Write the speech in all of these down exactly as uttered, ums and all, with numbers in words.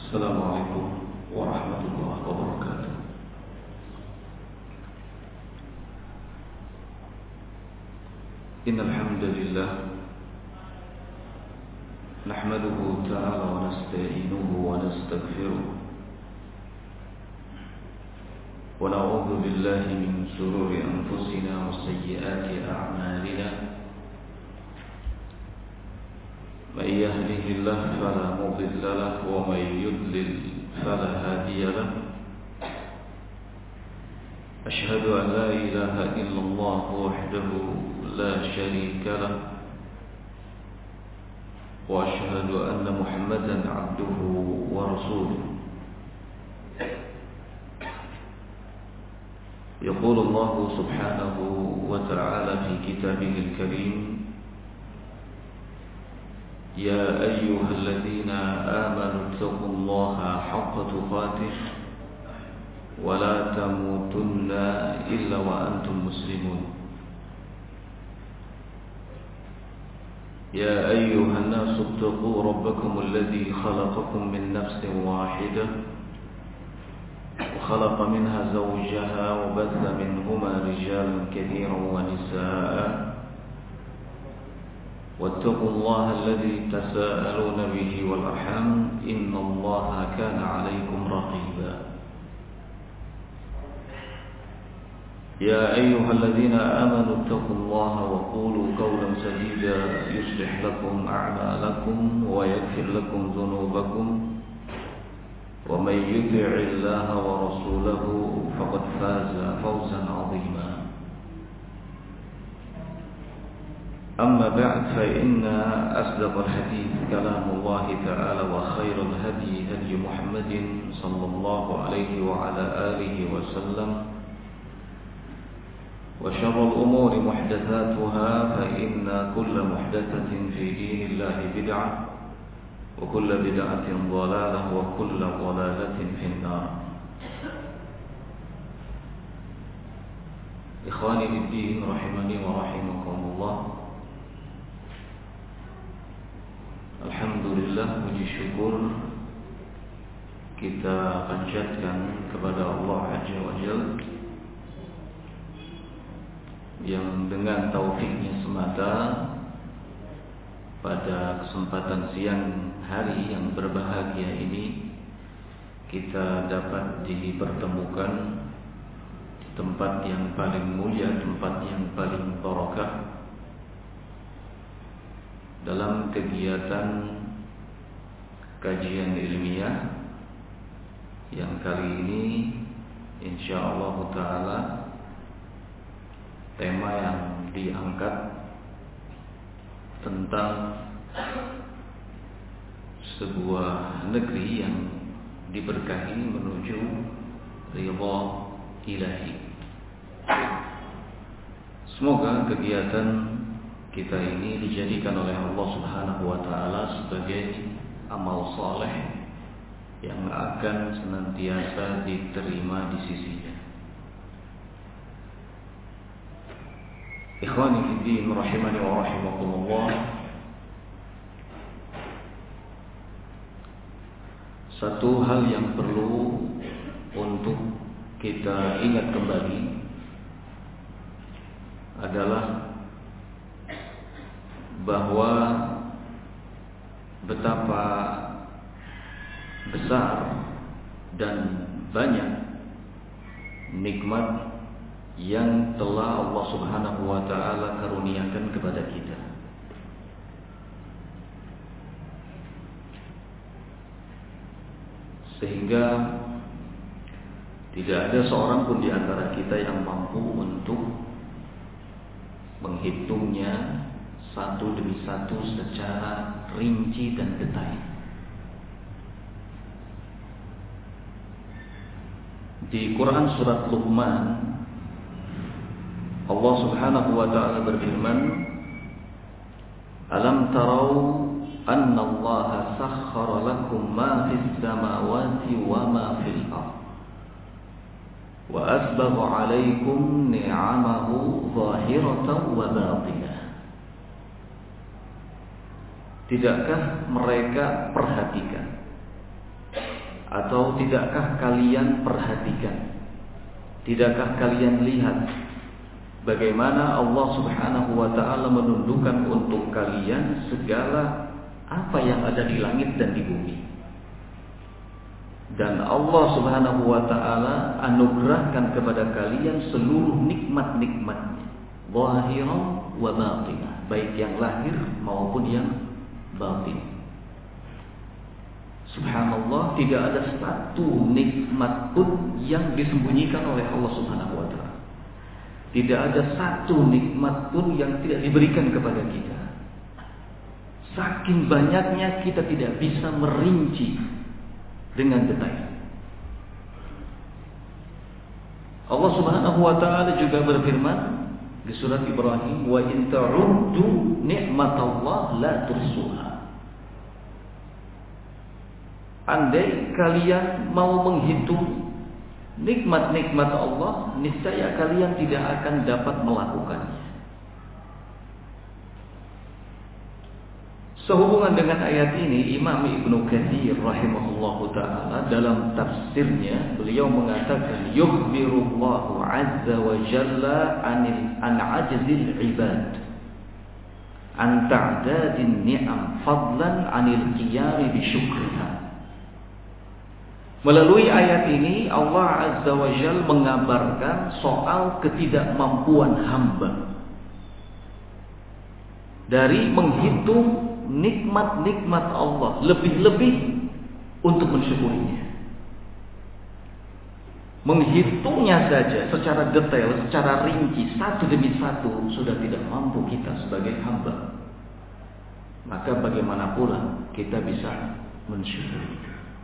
Assalamualaikum warahmatullahi wabarakatuh. Innal hamdalillah nahmaduhu ta'ala wa nasta'inuhu wa nastaghfiruh wa na'udzu billahi min shururi anfusina wa sayyiati a'malina. من يهده الله فلا مضل له ومن يضلل فلا هادي له. أشهد أن لا إله إلا الله وحده لا شريك له وأشهد أن محمدا عبده ورسوله. يقول الله سبحانه وتعالى في كتابه الكريم: يا أيها الذين آمنوا اتقوا الله حق تقاته ولا تموتن إلا وأنتم مسلمون. يا أيها الناس اتقوا ربكم الذي خلقكم من نفس واحدة وخلق منها زوجها وبث منهما رجالا كثيرا ونساء واتقوا الله الذي تساءلون به والأرحام إن الله كان عليكم رقيبا. يا أيها الذين آمنوا اتقوا الله وقولوا قولا سديدا يصلح لكم أعمالكم ويغفر لكم ذنوبكم ومن يطع الله ورسوله فقد فاز فوزا عظيما. أما بعد فإن أصدق الحديث كلام الله تعالى وخير الهدي هدي محمد صلى الله عليه وعلى آله وسلم وشر الأمور محدثاتها فإن كل محدثة في دين الله بدعة وكل بدعة ضلالة وكل ضلالة في النار. إخواني في الدين رحمني ورحمكم الله. Alhamdulillah, puji syukur kita panjatkan kepada Allah Azza wa Jalla yang dengan taufiknya semata pada kesempatan siang hari yang berbahagia ini kita dapat dipertemukan di tempat yang paling mulia, tempat yang paling barakah dalam kegiatan kajian ilmiah yang kali ini insyaallah ta'ala tema yang diangkat tentang sebuah negeri yang diberkahi menuju ridha ilahi. Semoga kegiatan kita ini dijadikan oleh Allah Subhanahu wa taala sebagai amal saleh yang akan senantiasa diterima di sisinya. Ikhwani fi din rahimani wa rahimakumullah. Satu hal yang perlu untuk kita ingat kembali adalah bahwa betapa besar dan banyak nikmat yang telah Allah Subhanahu wa taala karuniakan kepada kita. Sehingga tidak ada seorang pun di antara kita yang mampu untuk menghitungnya satu demi satu secara rinci dan detail. Di Quran surat Luqman Allah Subhanahu wa taala berfirman, "Alam tarau anna Allah sakhkhara lakum ma fis samawati wa ma fil ardh wa asbagha 'alaykum ni'amahu zahiratan wa batinah." Tidakkah mereka perhatikan Atau tidakkah kalian perhatikan, tidakkah kalian lihat bagaimana Allah Subhanahu wa ta'ala menundukkan untuk kalian segala apa yang ada di langit dan di bumi. Dan Allah Subhanahu wa ta'ala anugerahkan kepada kalian seluruh nikmat-nikmatnya, zahiran wa batinah, baik yang lahir maupun yang batin. Subhanallah, tidak ada satu nikmat pun yang disembunyikan oleh Allah Subhanahu wa ta'ala. Tidak ada satu nikmat pun yang tidak diberikan kepada kita. Saking banyaknya kita tidak bisa merinci dengan detail. Allah Subhanahu wa ta'ala juga berfirman di surat Ibrahim, wa in ta'uddu ni'matallah la tuhsuha. Andai kalian mau menghitung nikmat-nikmat Allah, niscaya kalian tidak akan dapat melakukannya. Sehubungan dengan ayat ini, Imam Ibnu Katsir rahimahullahu ta'ala dalam tafsirnya, beliau mengatakan, yukhbirullahu azza wa jalla anil an ajzil ibad an ta'dadin ni'am fadlan anil qiyam bi syukriha. Melalui ayat ini Allah Azza wa Jalla mengabarkan soal ketidakmampuan hamba dari menghitung nikmat-nikmat Allah, lebih-lebih untuk mensyukurinya. Menghitungnya saja secara detail, secara rinci, satu demi satu sudah tidak mampu kita sebagai hamba. Maka bagaimana pula kita bisa mensyukuri.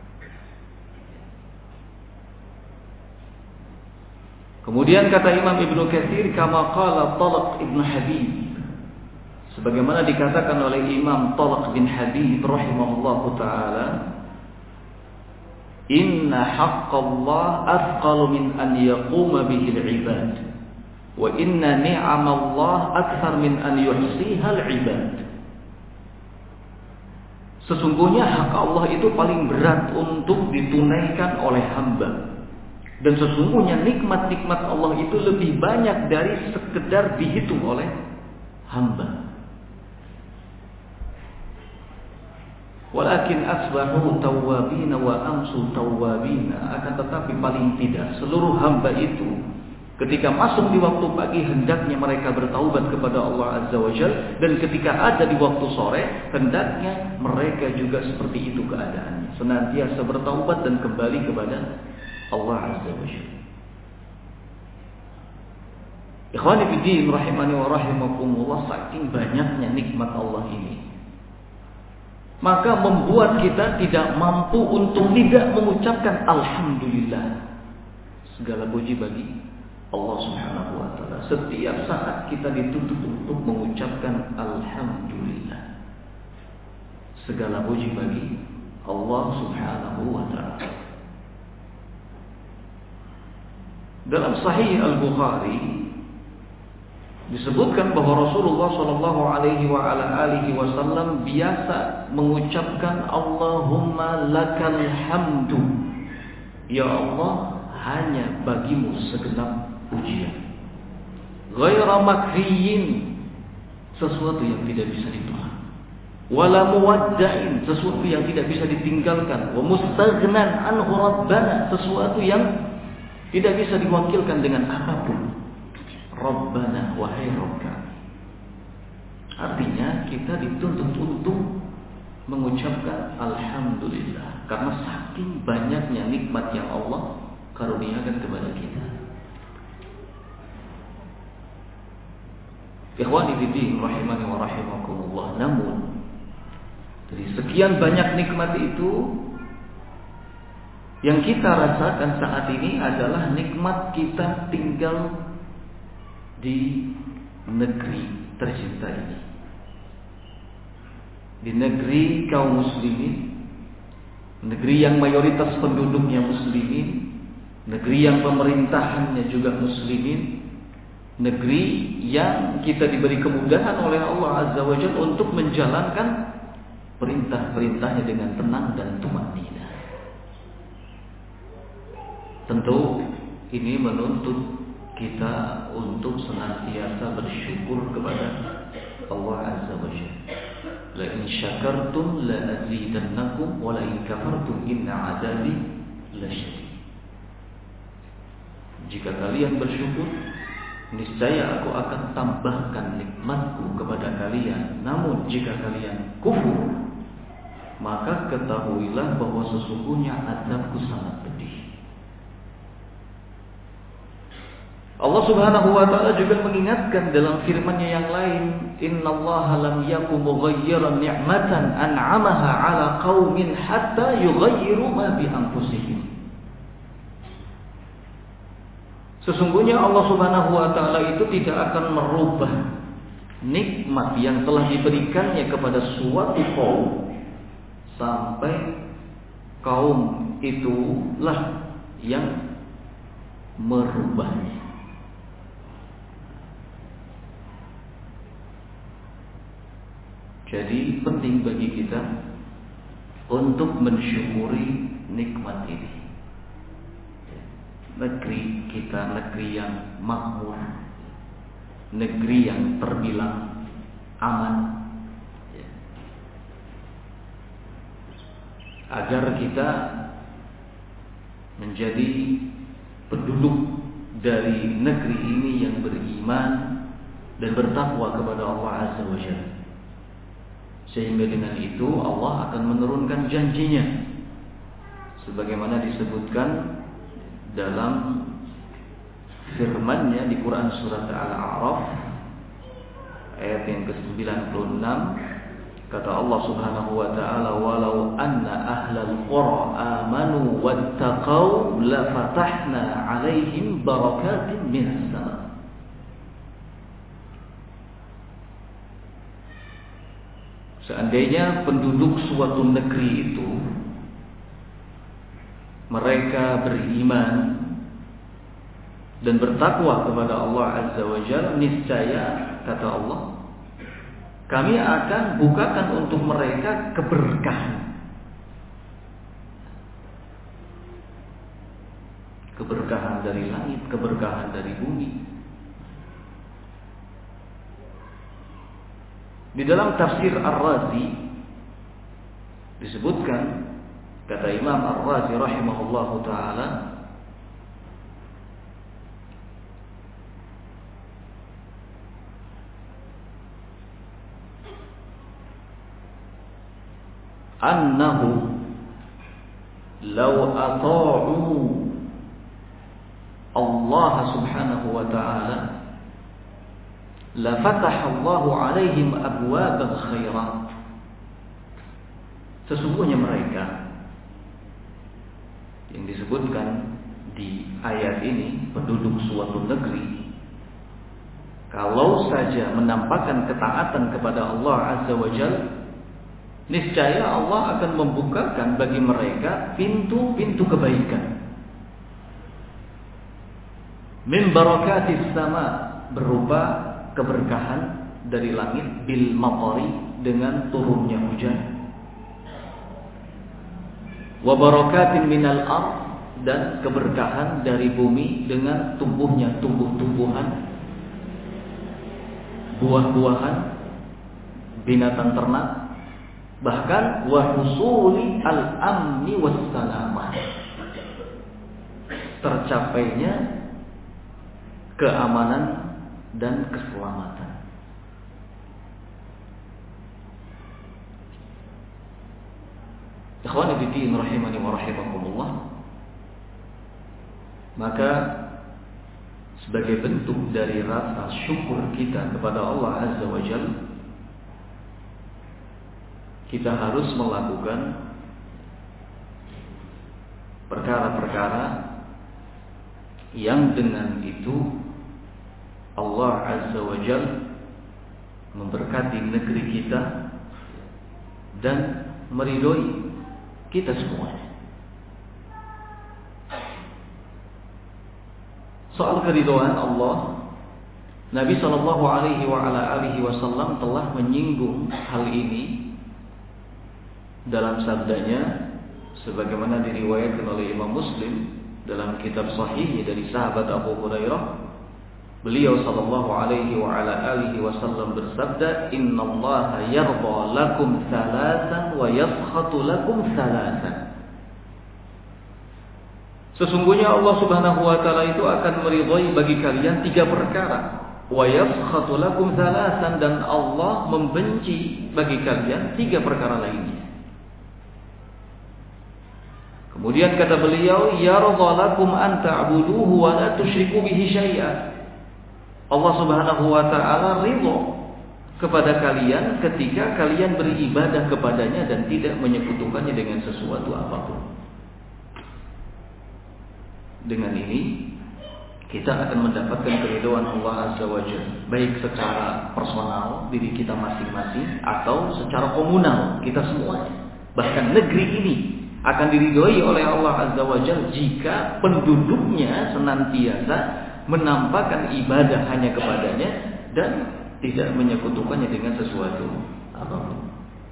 Kemudian kata Imam Ibnu Katsir, kama qala Talq ibn Habib, sebagaimana dikatakan oleh Imam Talq bin Habib rahimahullahu taala, inna haqqallah athqal min an yaquma bihi al-ibad wa inna ni'amallah akthar min an yuhsiha al-ibad. Sesungguhnya hak Allah itu paling berat untuk ditunaikan oleh hamba. Dan sesungguhnya nikmat-nikmat Allah itu lebih banyak dari sekedar dihitung oleh hamba. Walakin asbahu tawwabina wa amsu tawwabina. Akan tetapi paling tidak seluruh hamba itu ketika masuk di waktu pagi hendaknya mereka bertaubat kepada Allah Azza wa Jalla, dan ketika ada di waktu sore hendaknya mereka juga seperti itu keadaannya, senantiasa bertaubat dan kembali kepada Allah Azza wa Jalla. Ikhwani fiddin rahimani wa rahimakumullah, saking banyaknya nikmat Allah ini, maka membuat kita tidak mampu untuk tidak mengucapkan alhamdulillah. Segala puji bagi Allah Subhanahu wa taala. Setiap saat kita dituntut untuk mengucapkan alhamdulillah. Segala puji bagi Allah Subhanahu wa taala. Dalam Sahih Al-Bukhari disebutkan bahwa Rasulullah Shallallahu Alaihi wa ala alihi Wasallam biasa mengucapkan Allahumma lakal hamdu, ya Allah, hanya bagimu segenap pujian, ghaira makriyin, sesuatu yang tidak bisa ditolak, wala muwadda'in, sesuatu yang tidak bisa ditinggalkan, wa mustaghnan anhu rabbana, sesuatu yang tidak bisa diwakilkan dengan apapun. Rabbana, wahai Rabb kami. Artinya kita dituntut untuk mengucapkan alhamdulillah, karena saking banyaknya nikmat yang Allah karuniakan kepada kita. Ikhwani fiddin rahimani wa rahimakumullah, namun dari sekian banyak nikmat itu, yang kita rasakan saat ini adalah nikmat kita tinggal di negeri tercinta ini, di negeri kaum muslimin, negeri yang mayoritas penduduknya muslimin, negeri yang pemerintahannya juga muslimin, negeri yang kita diberi kemudahan oleh Allah Azza wa Jalla untuk menjalankan perintah-perintahnya dengan tenang dan tumanina. Tentu ini menuntut kita untuk senantiasa bersyukur kepada Allah Azza wa Jalla. La in syakartum la azidannakum wa la in kafartum inna 'adzabi lasyadid. Jika kalian bersyukur, niscaya aku akan tambahkan nikmatku kepada kalian. Namun jika kalian kufur, maka ketahuilah bahwa sesungguhnya azabku sangat pedih. Allah Subhanahu wa taala juga mengingatkan dalam firman-Nya yang lain, "Innallaha lam yakum mughayyiran ni'matan an'amaha 'ala qaumin hatta yughayyiru ma bi anfusihim." Sesungguhnya Allah Subhanahu wa taala itu tidak akan merubah nikmat yang telah diberikannya kepada suatu kaum sampai kaum itulah yang merubahnya. Jadi penting bagi kita untuk mensyukuri nikmat ini. Negeri kita negeri yang makmur, negeri yang terbilang aman, agar kita menjadi penduduk dari negeri ini yang beriman dan bertakwa kepada Allah Azza wa Jalla. Sehingga dengan itu Allah akan menurunkan janjinya sebagaimana disebutkan dalam firman-Nya di Quran surat Al-A'raf ayat yang ke sembilan puluh enam, kata Allah Subhanahu wa taala, "Walau anna ahlal qura amanu wattaqau la fatahna 'alaihim barakatin minas sama." Seandainya penduduk suatu negeri itu mereka beriman dan bertakwa kepada Allah Azza wa Jalla, niscaya kata Allah, kami akan bukakan untuk mereka keberkahan. Keberkahan dari langit, keberkahan dari bumi. Di dalam tafsir Ar-Razi disebutkan, kata Imam Ar-Razi rahimahullahu ta'ala, annahu law ata'u Allah subhanahu wa ta'ala la fataha Allahu alaihim abwab al-khairat. Sesungguhnya mereka yang disebutkan di ayat ini, penduduk suatu negeri, kalau saja menampakkan ketaatan kepada Allah Azza wa Jalla, niscaya Allah akan membukakan bagi mereka pintu-pintu kebaikan. Min barakatis sama, berupa keberkahan dari langit, bil matari, dengan turunnya hujan. Wa barakatin minal ardh, dan keberkahan dari bumi dengan tumbuhnya tumbuh-tumbuhan, buah-buahan, binatang ternak, bahkan wa husuli al-amni was-salamah, tercapainya keamanan dan keselamatan. Ikhwani fi din rahimani wa rahimakumullah. Maka sebagai bentuk dari rasa syukur kita kepada Allah Azza wa Jalla, kita harus melakukan perkara-perkara yang dengan itu Allah Azza wa Jalla memberkati negeri kita dan meridhoi kita semua. Soal keridhaan Allah, Nabi sallallahu alaihi wa ala alihi wasallam telah menyinggung hal ini dalam sabdanya sebagaimana diriwayatkan oleh Imam Muslim dalam kitab sahih dari sahabat Abu Hurairah, beliau sallallahu alaihi wa ala alihi wasallam bersabda, "Innallaha yarda lakum thalathan wa yaskhatu lakum thalathan." Sesungguhnya Allah Subhanahu wa taala itu akan meridhai bagi kalian tiga perkara. Wa yaskhatu lakum thalathan, dan Allah membenci bagi kalian tiga perkara lainnya. Kemudian kata beliau, "Yarda lakum an ta'buduhu wa la tusyriku bihi syai'a." Allah Subhanahu wa taala ridha kepada kalian ketika kalian beribadah kepadanya dan tidak menyekutukannya dengan sesuatu apapun. Dengan ini kita akan mendapatkan keridhaan Allah Azza wa Jalla, baik secara personal diri kita masing-masing atau secara komunal kita semuanya. Bahkan negeri ini akan diridhoi oleh Allah Azza wa Jalla jika penduduknya senantiasa menampakkan ibadah hanya kepadanya dan tidak menyekutukannya dengan sesuatu apapun.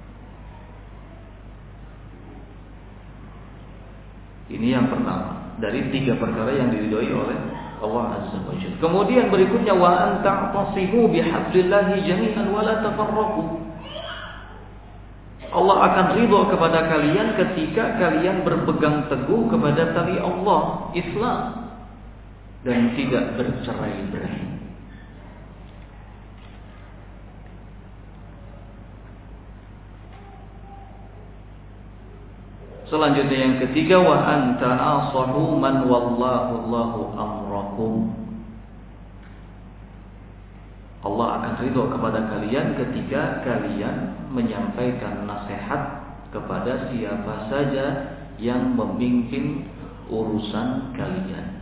Ini yang pertama dari tiga perkara yang diridhoi oleh Allah Azza wa Jalla. Kemudian berikutnya, wa an ta'tasimu bihablillahi jami'an wa la tafarraqu. Allah akan ridha kepada kalian ketika kalian berpegang teguh kepada tali Allah, Islam, dan tidak bercerai-berai. Selanjutnya yang ketiga, wa anta nasahu man wallahu Allahu amrakum. Allah akan ridho kepada kalian ketika kalian menyampaikan nasihat kepada siapa saja yang memimpin urusan kalian.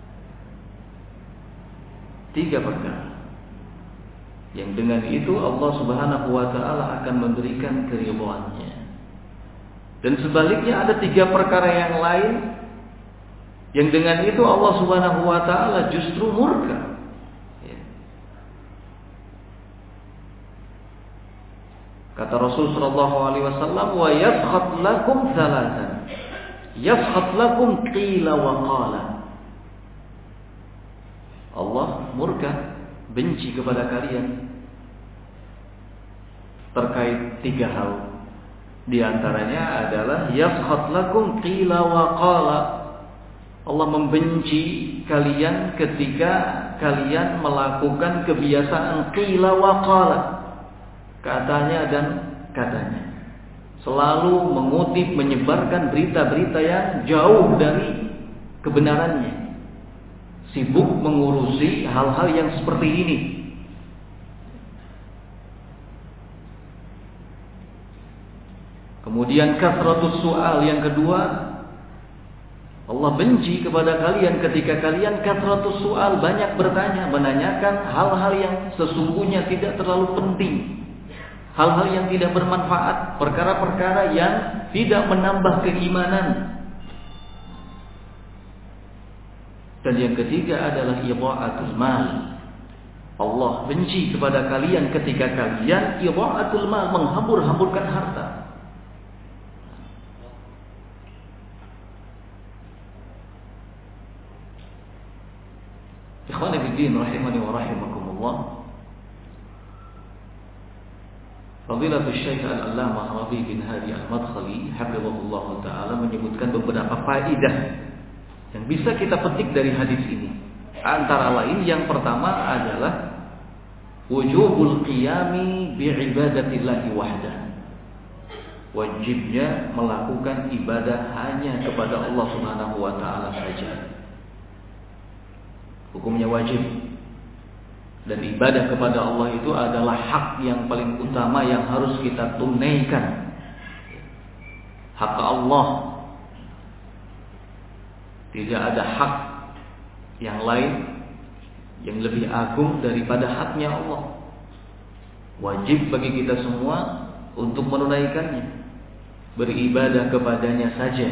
Tiga perkara yang dengan itu Allah Subhanahu wa taala akan memberikan keridhaannya. Dan sebaliknya ada tiga perkara yang lain yang dengan itu Allah Subhanahu wa taala justru murka. Kata Rasul sallallahu alaihi wasallam, wa yaskhat lakum thalathan. Yaskhat lakum qila wa qala. Allah murka, benci kepada kalian terkait tiga hal. Di antaranya adalah yaskhat lakum qila wa qala. Allah membenci kalian ketika kalian melakukan kebiasaan qila wa qala, katanya dan katanya, selalu mengutip, menyebarkan berita-berita yang jauh dari kebenarannya, sibuk mengurusi hal-hal yang seperti ini. Kemudian kasratus soal yang kedua, Allah benci kepada kalian ketika kalian kasratus soal, banyak bertanya, menanyakan hal-hal yang sesungguhnya tidak terlalu penting, hal-hal yang tidak bermanfaat, perkara-perkara yang tidak menambah keimanan. Dan yang ketiga adalah idha'atul mal. Allah benci kepada kalian ketika kalian idha'atul mal, menghambur-hamburkan harta. Ikhwani fiddin rahimani wa rahimakumullah. Fadilatul Syekh Al-Allamah Rabi bin Hadi Al-Madkhali hafizahullah taala menyebutkan beberapa faedah yang bisa kita petik dari hadis ini. Antara lain yang pertama adalah wujubul qiyami bi'ibadatillahi wahdah. Wajibnya melakukan ibadah hanya kepada Allah Subhanahu wa taala saja. Hukumnya wajib. Dan ibadah kepada Allah itu adalah hak yang paling utama yang harus kita tunaikan. Hak Allah. Tidak ada hak yang lain yang lebih agung daripada haknya Allah. Wajib bagi kita semua untuk menunaikannya, beribadah kepadanya saja.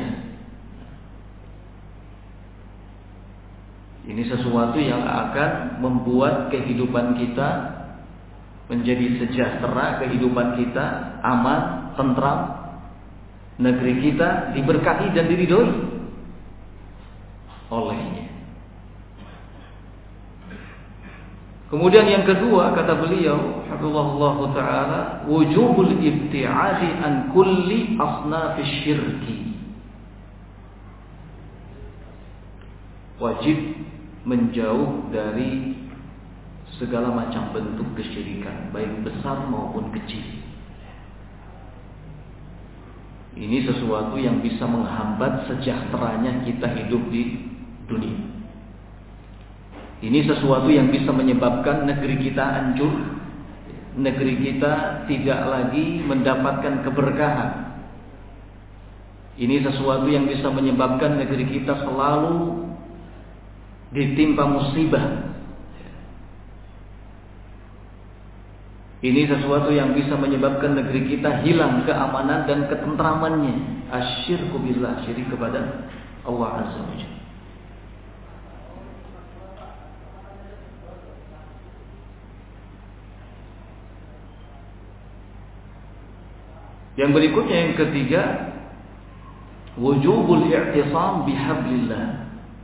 Ini sesuatu yang akan membuat kehidupan kita menjadi sejahtera, kehidupan kita aman, tentram, negeri kita diberkahi dan diridhoi. olehnya. Kemudian yang kedua kata beliau, hafizahullah taala, wujubul ibtiadi an kulli asnafis syirki. Wajib menjauh dari segala macam bentuk kesyirikan, baik besar maupun kecil. Ini sesuatu yang bisa menghambat sejahteranya kita hidup di dunia. Ini sesuatu yang bisa menyebabkan negeri kita hancur, negeri kita tidak lagi mendapatkan keberkahan. Ini sesuatu yang bisa menyebabkan negeri kita selalu ditimpa musibah. Ini sesuatu yang bisa menyebabkan negeri kita hilang keamanan dan ketentramannya. Asyirku billah, syirik kepada Allah Azza wa Jalla. Yang berikutnya yang ketiga, wujubul i'tisam bihablillah.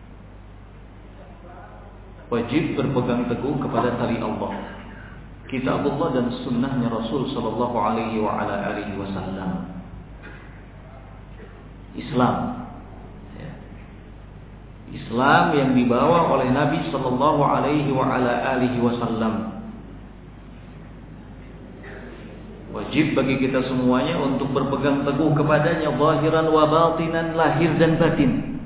Wajib berpegang teguh kepada tali Allah, kitab Allah dan sunnahnya Rasul sallallahu alaihi wa ala alihi wasallam. Islam, Islam yang dibawa oleh Nabi sallallahu alaihi wa ala alihi wasallam. Wajib bagi kita semuanya untuk berpegang teguh kepadanya, zahiran wa batinan, lahir dan batin.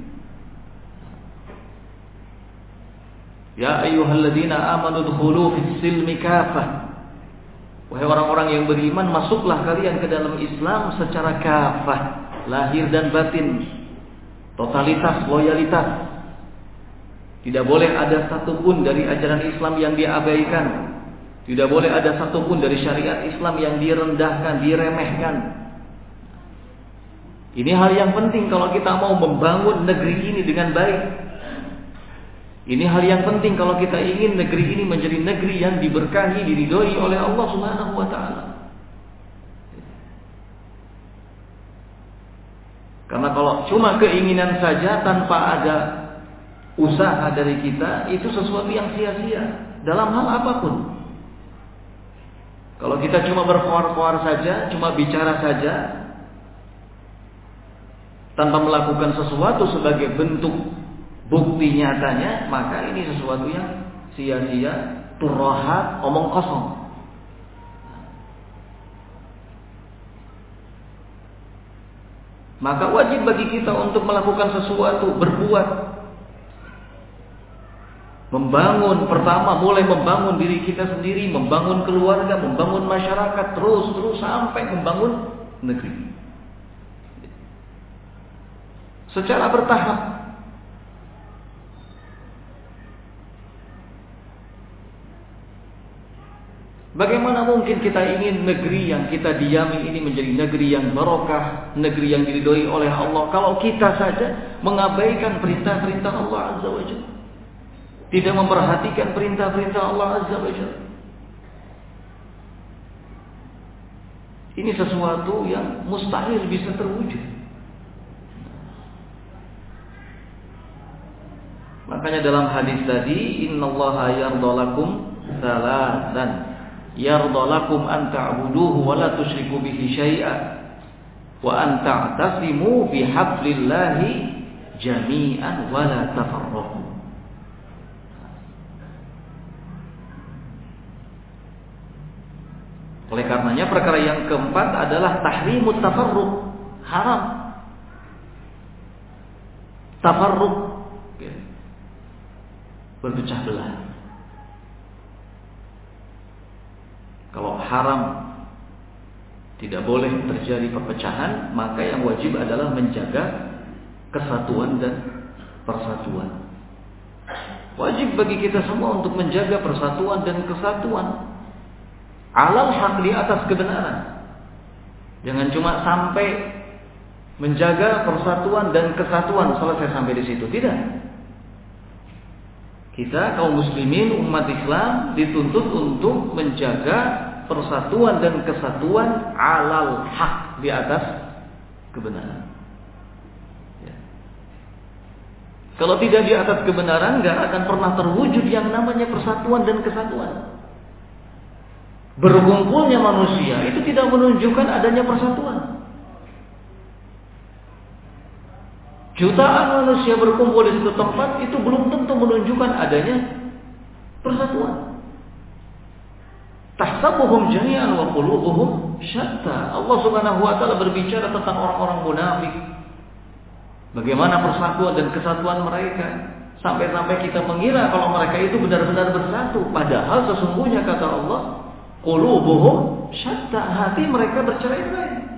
Ya ayyuhalladzina amanu dkhulu fis silmi kafah. Wahai orang-orang yang beriman, masuklah kalian ke dalam Islam secara kafah, lahir dan batin, totalitas, loyalitas. Tidak boleh ada satupun dari ajaran Islam yang diabaikan. Tidak boleh ada satupun dari syariat Islam yang direndahkan, diremehkan. Ini hal yang penting kalau kita mau membangun negeri ini dengan baik. Ini hal yang penting kalau kita ingin negeri ini menjadi negeri yang diberkahi, diridhoi oleh Allah Subhanahu wa taala. Karena kalau cuma keinginan saja tanpa ada usaha dari kita, itu sesuatu yang sia-sia dalam hal apapun. Kalau kita cuma berkoar-koar saja, cuma bicara saja, tanpa melakukan sesuatu sebagai bentuk bukti nyatanya, maka ini sesuatu yang sia-sia, turrahat, omong kosong. Maka wajib bagi kita untuk melakukan sesuatu, berbuat. Membangun, pertama mulai membangun diri kita sendiri, membangun keluarga, membangun masyarakat, terus-terus sampai membangun negeri. Secara bertahap. Bagaimana mungkin kita ingin negeri yang kita diami ini menjadi negeri yang barokah, negeri yang diridhoi oleh Allah, kalau kita saja mengabaikan perintah-perintah Allah Azza wa Jalla, tidak memperhatikan perintah-perintah Allah Azza wa Jalla. Ini sesuatu yang mustahil bisa terwujud. Makanya dalam hadis tadi, innallaha yardalakum salasan. Yardalakum an ta'buduhu wa la tusyriku bihi syai'an wa an ta'tasimu bihablillahi jami'an wa la tafarraqu. Oleh karenanya perkara yang keempat adalah tahrimut tafarruq, haram. Tafarruq, berpecah belah. Kalau haram, tidak boleh terjadi perpecahan, maka yang wajib adalah menjaga kesatuan dan persatuan. Wajib bagi kita semua untuk menjaga persatuan dan kesatuan. Alal haq, di atas kebenaran. Jangan cuma sampai menjaga persatuan dan kesatuan selesai sampai di situ. Tidak. Kita kaum muslimin umat Islam dituntut untuk menjaga persatuan dan kesatuan alal haq, di atas kebenaran. Ya. Kalau tidak di atas kebenaran, nggak akan pernah terwujud yang namanya persatuan dan kesatuan. Berkumpulnya manusia itu tidak menunjukkan adanya persatuan. Jutaan manusia berkumpul di satu tempat itu belum tentu menunjukkan adanya persatuan. Tahsabuhum jami'an wa qulubuhum syatta. Allah Subhanahu wa taala berbicara tentang orang-orang munafik. Bagaimana persatuan dan kesatuan mereka, sampai-sampai kita mengira kalau mereka itu benar-benar bersatu, padahal sesungguhnya kata Allah, qulubuhum syatta, hati mereka bercerai-berai.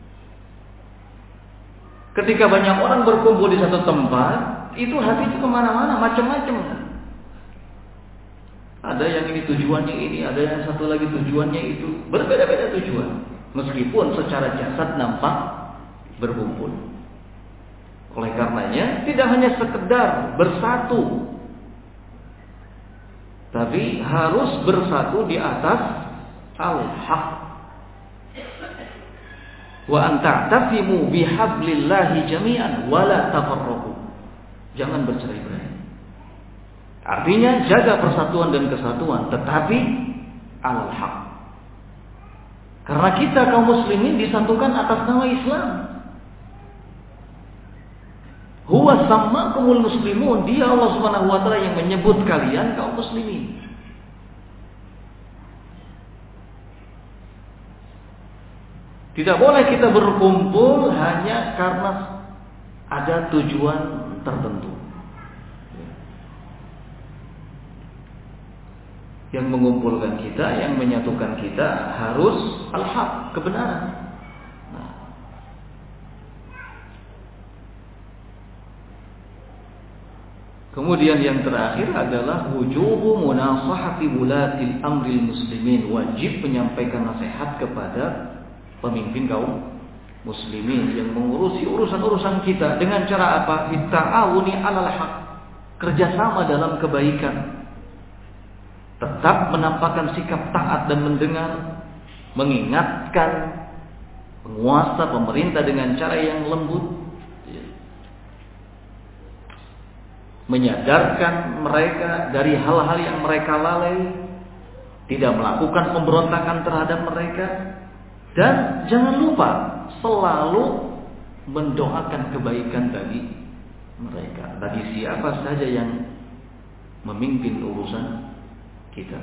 Ketika banyak orang berkumpul di satu tempat, itu hati itu kemana-mana, macam-macam. Ada yang ini tujuannya ini, ada yang satu lagi tujuannya itu, berbeda-beda tujuan. Meskipun secara jasad nampak berkumpul. Oleh karenanya tidak hanya sekedar bersatu, tapi harus bersatu di atas al-haq. Wa an ta'tasimu bihablillahi jami'an wa la tafarraqu. Jangan bercerai-berai. Artinya jaga persatuan dan kesatuan, tetapi al-haq. Karena kita kaum muslimin disatukan atas nama Islam. Huwa sammakumul muslimun, dia Allah Subhanahu wa taala yang menyebut kalian kaum muslimin. Tidak boleh kita berkumpul hanya karena ada tujuan tertentu. Yang mengumpulkan kita, yang menyatukan kita harus al-haq, kebenaran. Kemudian yang terakhir adalah wujubu munasahati wulatil amril muslimin, wajib menyampaikan nasihat kepada pemimpin kaum muslimin yang mengurusi urusan-urusan kita dengan cara apa? Bitta'awuni 'alal haq, kerjasama dalam kebaikan. Tetap menampakkan sikap taat dan mendengar, mengingatkan penguasa pemerintah dengan cara yang lembut, menyadarkan mereka dari hal-hal yang mereka lalai, tidak melakukan pemberontakan terhadap mereka, dan jangan lupa selalu mendoakan kebaikan bagi mereka, bagi siapa saja yang memimpin urusan kita.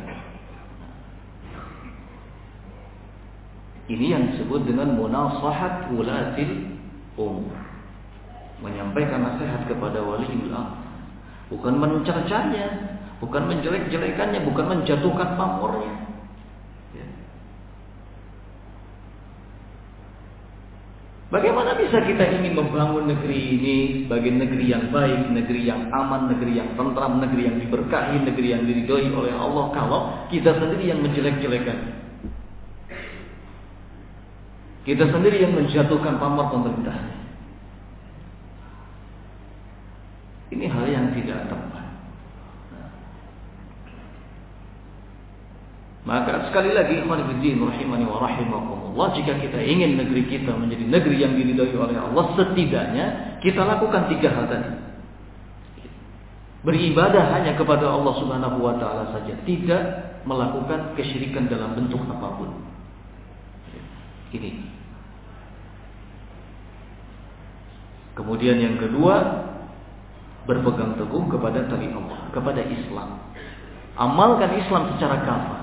Ini yang disebut dengan munasahat wulatil umur, menyampaikan nasihat kepada waliul amr. Bukan mencercanya, bukan menjelek-jelekannya, bukan menjatuhkan pamornya. Ya. Bagaimana bisa kita ingin membangun negeri ini sebagai negeri yang baik, negeri yang aman, negeri yang tentram, negeri yang diberkahi, negeri yang diridhoi oleh Allah, kalau kita sendiri yang menjelek-jelekan, kita sendiri yang menjatuhkan pamor pemerintahnya? Ini hal yang tidak tepat. Maka sekali lagi, ikhwan fillah rahimani wa rahimakumullah, jika kita ingin negeri kita menjadi negeri yang diridhai oleh Allah, setidaknya kita lakukan tiga hal tadi. Beribadah hanya kepada Allah Subhanahu wa taala saja, tidak melakukan kesyirikan dalam bentuk apapun. Ini. Kemudian yang kedua, berpegang teguh kepada tali Allah, kepada Islam. Amalkan Islam secara kafah.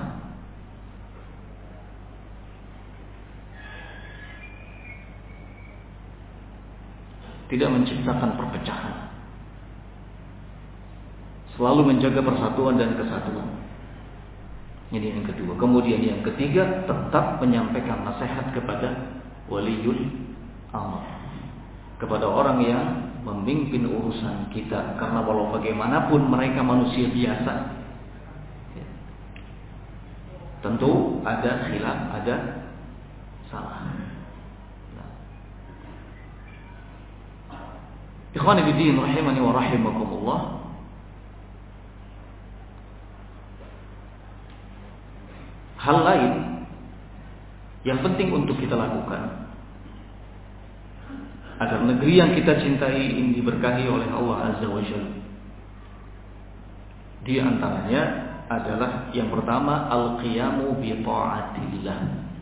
Tidak menciptakan perpecahan. Selalu menjaga persatuan dan kesatuan. Ini yang kedua. Kemudian yang ketiga, tetap menyampaikan nasihat kepada waliul amr, kepada orang yang memimpin urusan kita, karena walau bagaimanapun mereka manusia biasa, ya. Tentu ada khilaf, ada salah. Nah. Ikhwani fiddin rahimani wa rahimakumullah, hal lain yang penting untuk kita lakukan agar negeri yang kita cintai ini diberkahi oleh Allah Azza wa Jalla. Di antaranya adalah yang pertama al-qiyamu bi ta'atillah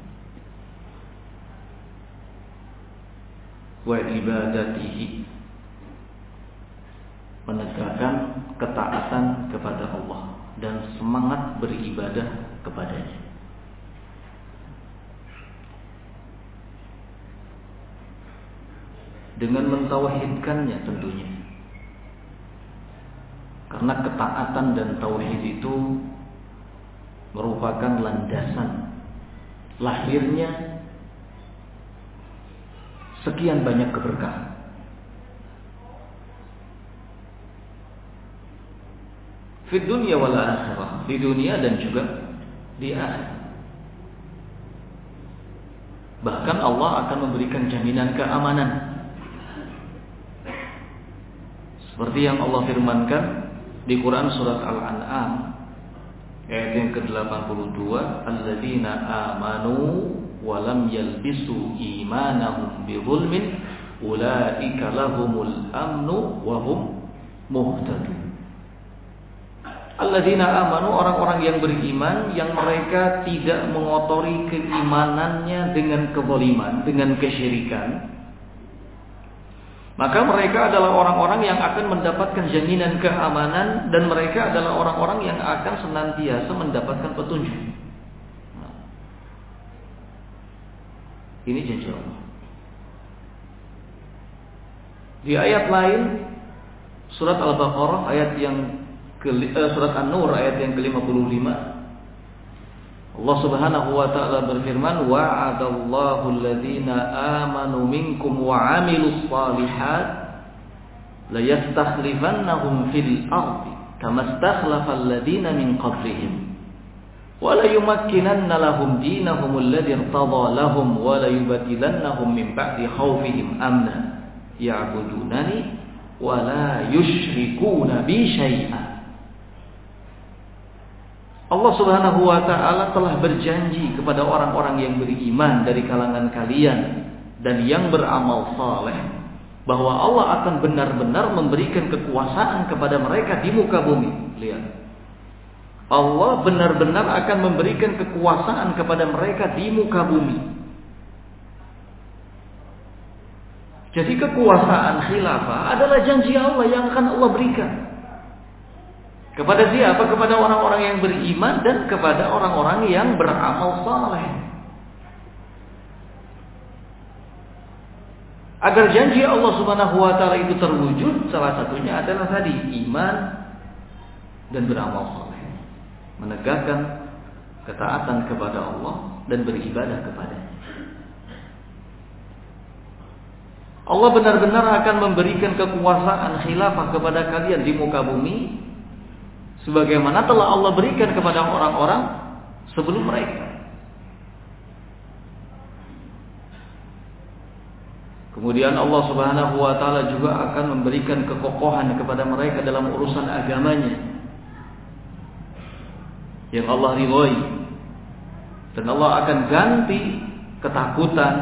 wa ibadatihi, menegakkan ketaatan kepada Allah dan semangat beribadah kepadanya. Dengan mentauhidkannya tentunya. Karena ketaatan dan tauhid itu merupakan landasan lahirnya sekian banyak keberkahan. Di dunia wal akhirah, di dunia dan juga di akhirat. Bahkan Allah akan memberikan jaminan keamanan. Seperti yang Allah firmankan di Quran surat Al-An'am ayat yang ke delapan puluh dua, alladzina amanu wa lam yalbisu imanahum bizulmin ulaika lahumul amnu wa hum muhtadun. Alladzina amanu, orang-orang yang beriman yang mereka tidak mengotori keimanannya dengan kezaliman, dengan kesyirikan. Maka mereka adalah orang-orang yang akan mendapatkan jaminan keamanan dan mereka adalah orang-orang yang akan senantiasa mendapatkan petunjuk. Nah, ini janji Allah. Di ayat lain surat Al-Baqarah ayat yang ke, eh, surat An-Nur ayat yang ke lima puluh lima, Allah Subhanahu wa taala berfirman, wa'adallahu alladhina amanu minkum wa 'amilus shalihat la yastakhlifannahum fil ardi kama istakhlafal ladina min qablihim wa la yumakkinanna lahum dinahum alladhi irtadha lahum wa la yubaddilannahum min ba'di khawfihim amna ya'budunani wa la yushrikuna bi syai'an. Allah Subhanahu wa taala telah berjanji kepada orang-orang yang beriman dari kalangan kalian dan yang beramal saleh bahwa Allah akan benar-benar memberikan kekuasaan kepada mereka di muka bumi. Lihat. Allah benar-benar akan memberikan kekuasaan kepada mereka di muka bumi. Jadi kekuasaan khilafah adalah janji Allah yang akan Allah berikan. Kepada siapa? Kepada orang-orang yang beriman dan kepada orang-orang yang beramal saleh. Agar janji Allah Subhanahu wa taala itu terwujud, salah satunya adalah tadi iman dan beramal saleh. Menegakkan ketaatan kepada Allah dan beribadah kepadanya. Allah benar-benar akan memberikan kekuasaan khilafah kepada kalian di muka bumi sebagaimana telah Allah berikan kepada orang-orang sebelum mereka. Kemudian Allah Subhanahu wa taala juga akan memberikan kekokohan kepada mereka dalam urusan agamanya yang Allah ridhoi. Dan Allah akan ganti ketakutan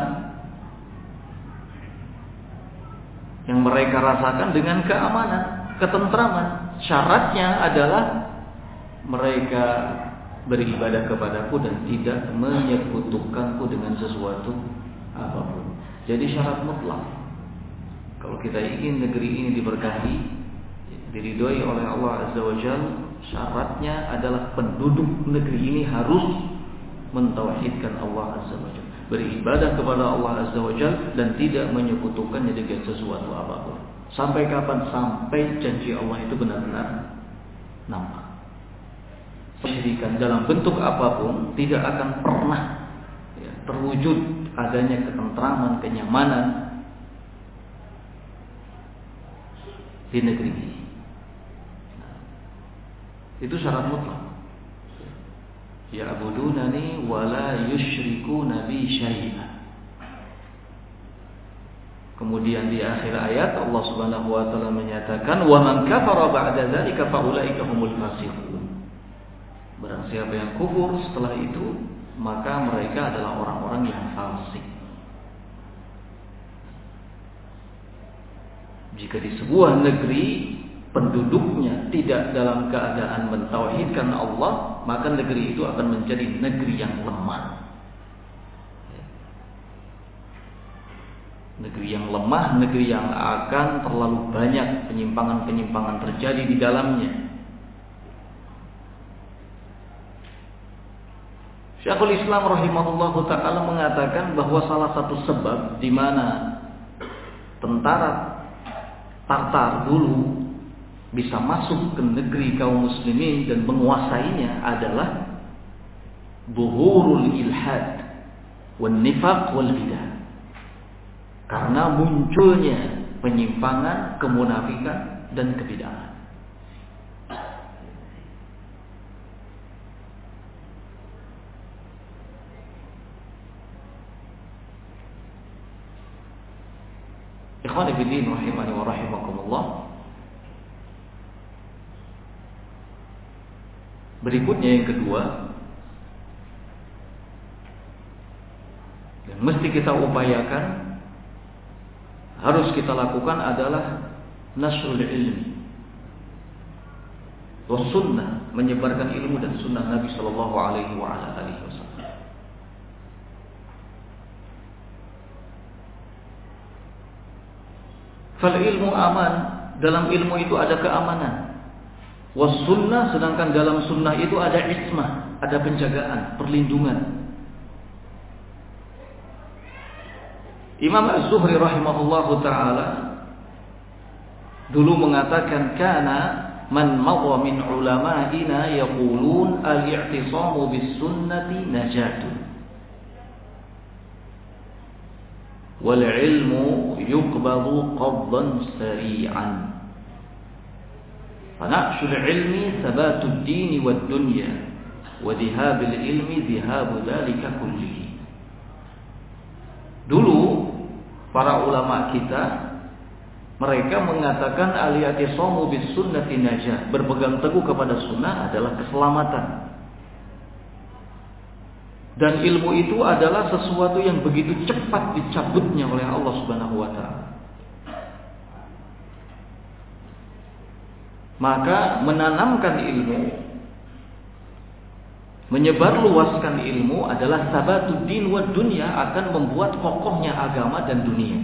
yang mereka rasakan dengan keamanan, ketentraman. Syaratnya adalah mereka beribadah kepadaku dan tidak menyekutukanku dengan sesuatu apapun. Jadi syarat mutlak. Kalau kita ingin negeri ini diberkahi, diridhoi oleh Allah Azza wa Jalla, syaratnya adalah penduduk negeri ini harus mentauhidkan Allah Azza wa Jalla, beribadah kepada Allah Azza wa Jalla dan tidak menyekutukannya dengan sesuatu apapun. Sampai kapan? Sampai janji Allah itu benar-benar nampak. Kesyirikan dalam bentuk apapun tidak akan pernah ya, terwujud adanya ketentraman, kenyamanan di negeri ini. Nah, itu syarat mutlak. Ya'budunani wa la yusyrikuna bi syai'an. Kemudian di akhir ayat Allah Subhanahu wa taala menyatakan wa man kafara ba'da dzalika fa ulaika humul fasiqun. Barang siapa yang kufur setelah itu, maka mereka adalah orang-orang yang fasik. Jika di sebuah negeri penduduknya tidak dalam keadaan mentauhidkan Allah, maka negeri itu akan menjadi negeri yang lemah. Negeri yang lemah, negeri yang akan terlalu banyak penyimpangan-penyimpangan terjadi di dalamnya. Syekhul Islam rahimahullahu ta'ala mengatakan bahwa salah satu sebab di mana tentara Tartar dulu bisa masuk ke negeri kaum muslimin dan menguasainya adalah buhurul ilhad wan nifaq wal bidah. Karena munculnya penyimpangan, kemunafikan dan kebid'ahan. Ikhwani fillah rahimani wa rahimakumullah. Berikutnya yang kedua, yang mesti kita upayakan, harus kita lakukan adalah nasrul ilmi wa sunnah, menyebarkan ilmu dan sunnah Nabi sallallahu alaihi wa ala alihi wasallam. Fal ilmu aman, dalam ilmu itu ada keamanan. Was sunnah, sedangkan dalam sunnah itu ada ismah, ada penjagaan, perlindungan. Imam Az-Zuhri rahimahullahu ta'ala dulu mengatakan, kana man madha min ulama'ina yaqulun al-i'tisamu bis sunnati najatun wal ilmu yuqbadu qabdan sari'an fana'shul ilmi thabatud dini wad dunya wa dhihabil ilmi dhihabu dhalika kullihi. Dulu para ulama kita, mereka mengatakan al-i'tisamu bis sunnati najah, berpegang teguh kepada sunnah adalah keselamatan. Dan ilmu itu adalah sesuatu yang begitu cepat dicabutnya oleh Allah Subhanahu wa taala. Maka menanamkan ilmu, menyebarluaskan ilmu adalah sabatud din wa dunya, akan membuat kokohnya agama dan dunia.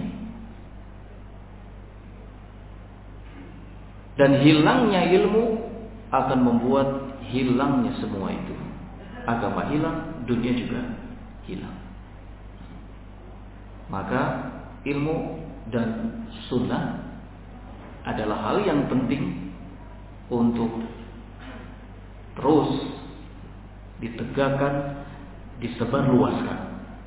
Dan hilangnya ilmu akan membuat hilangnya semua itu. Agama hilang, dunia juga hilang. Maka ilmu dan sunnah adalah hal yang penting untuk terus ditegakkan, disebarluaskan.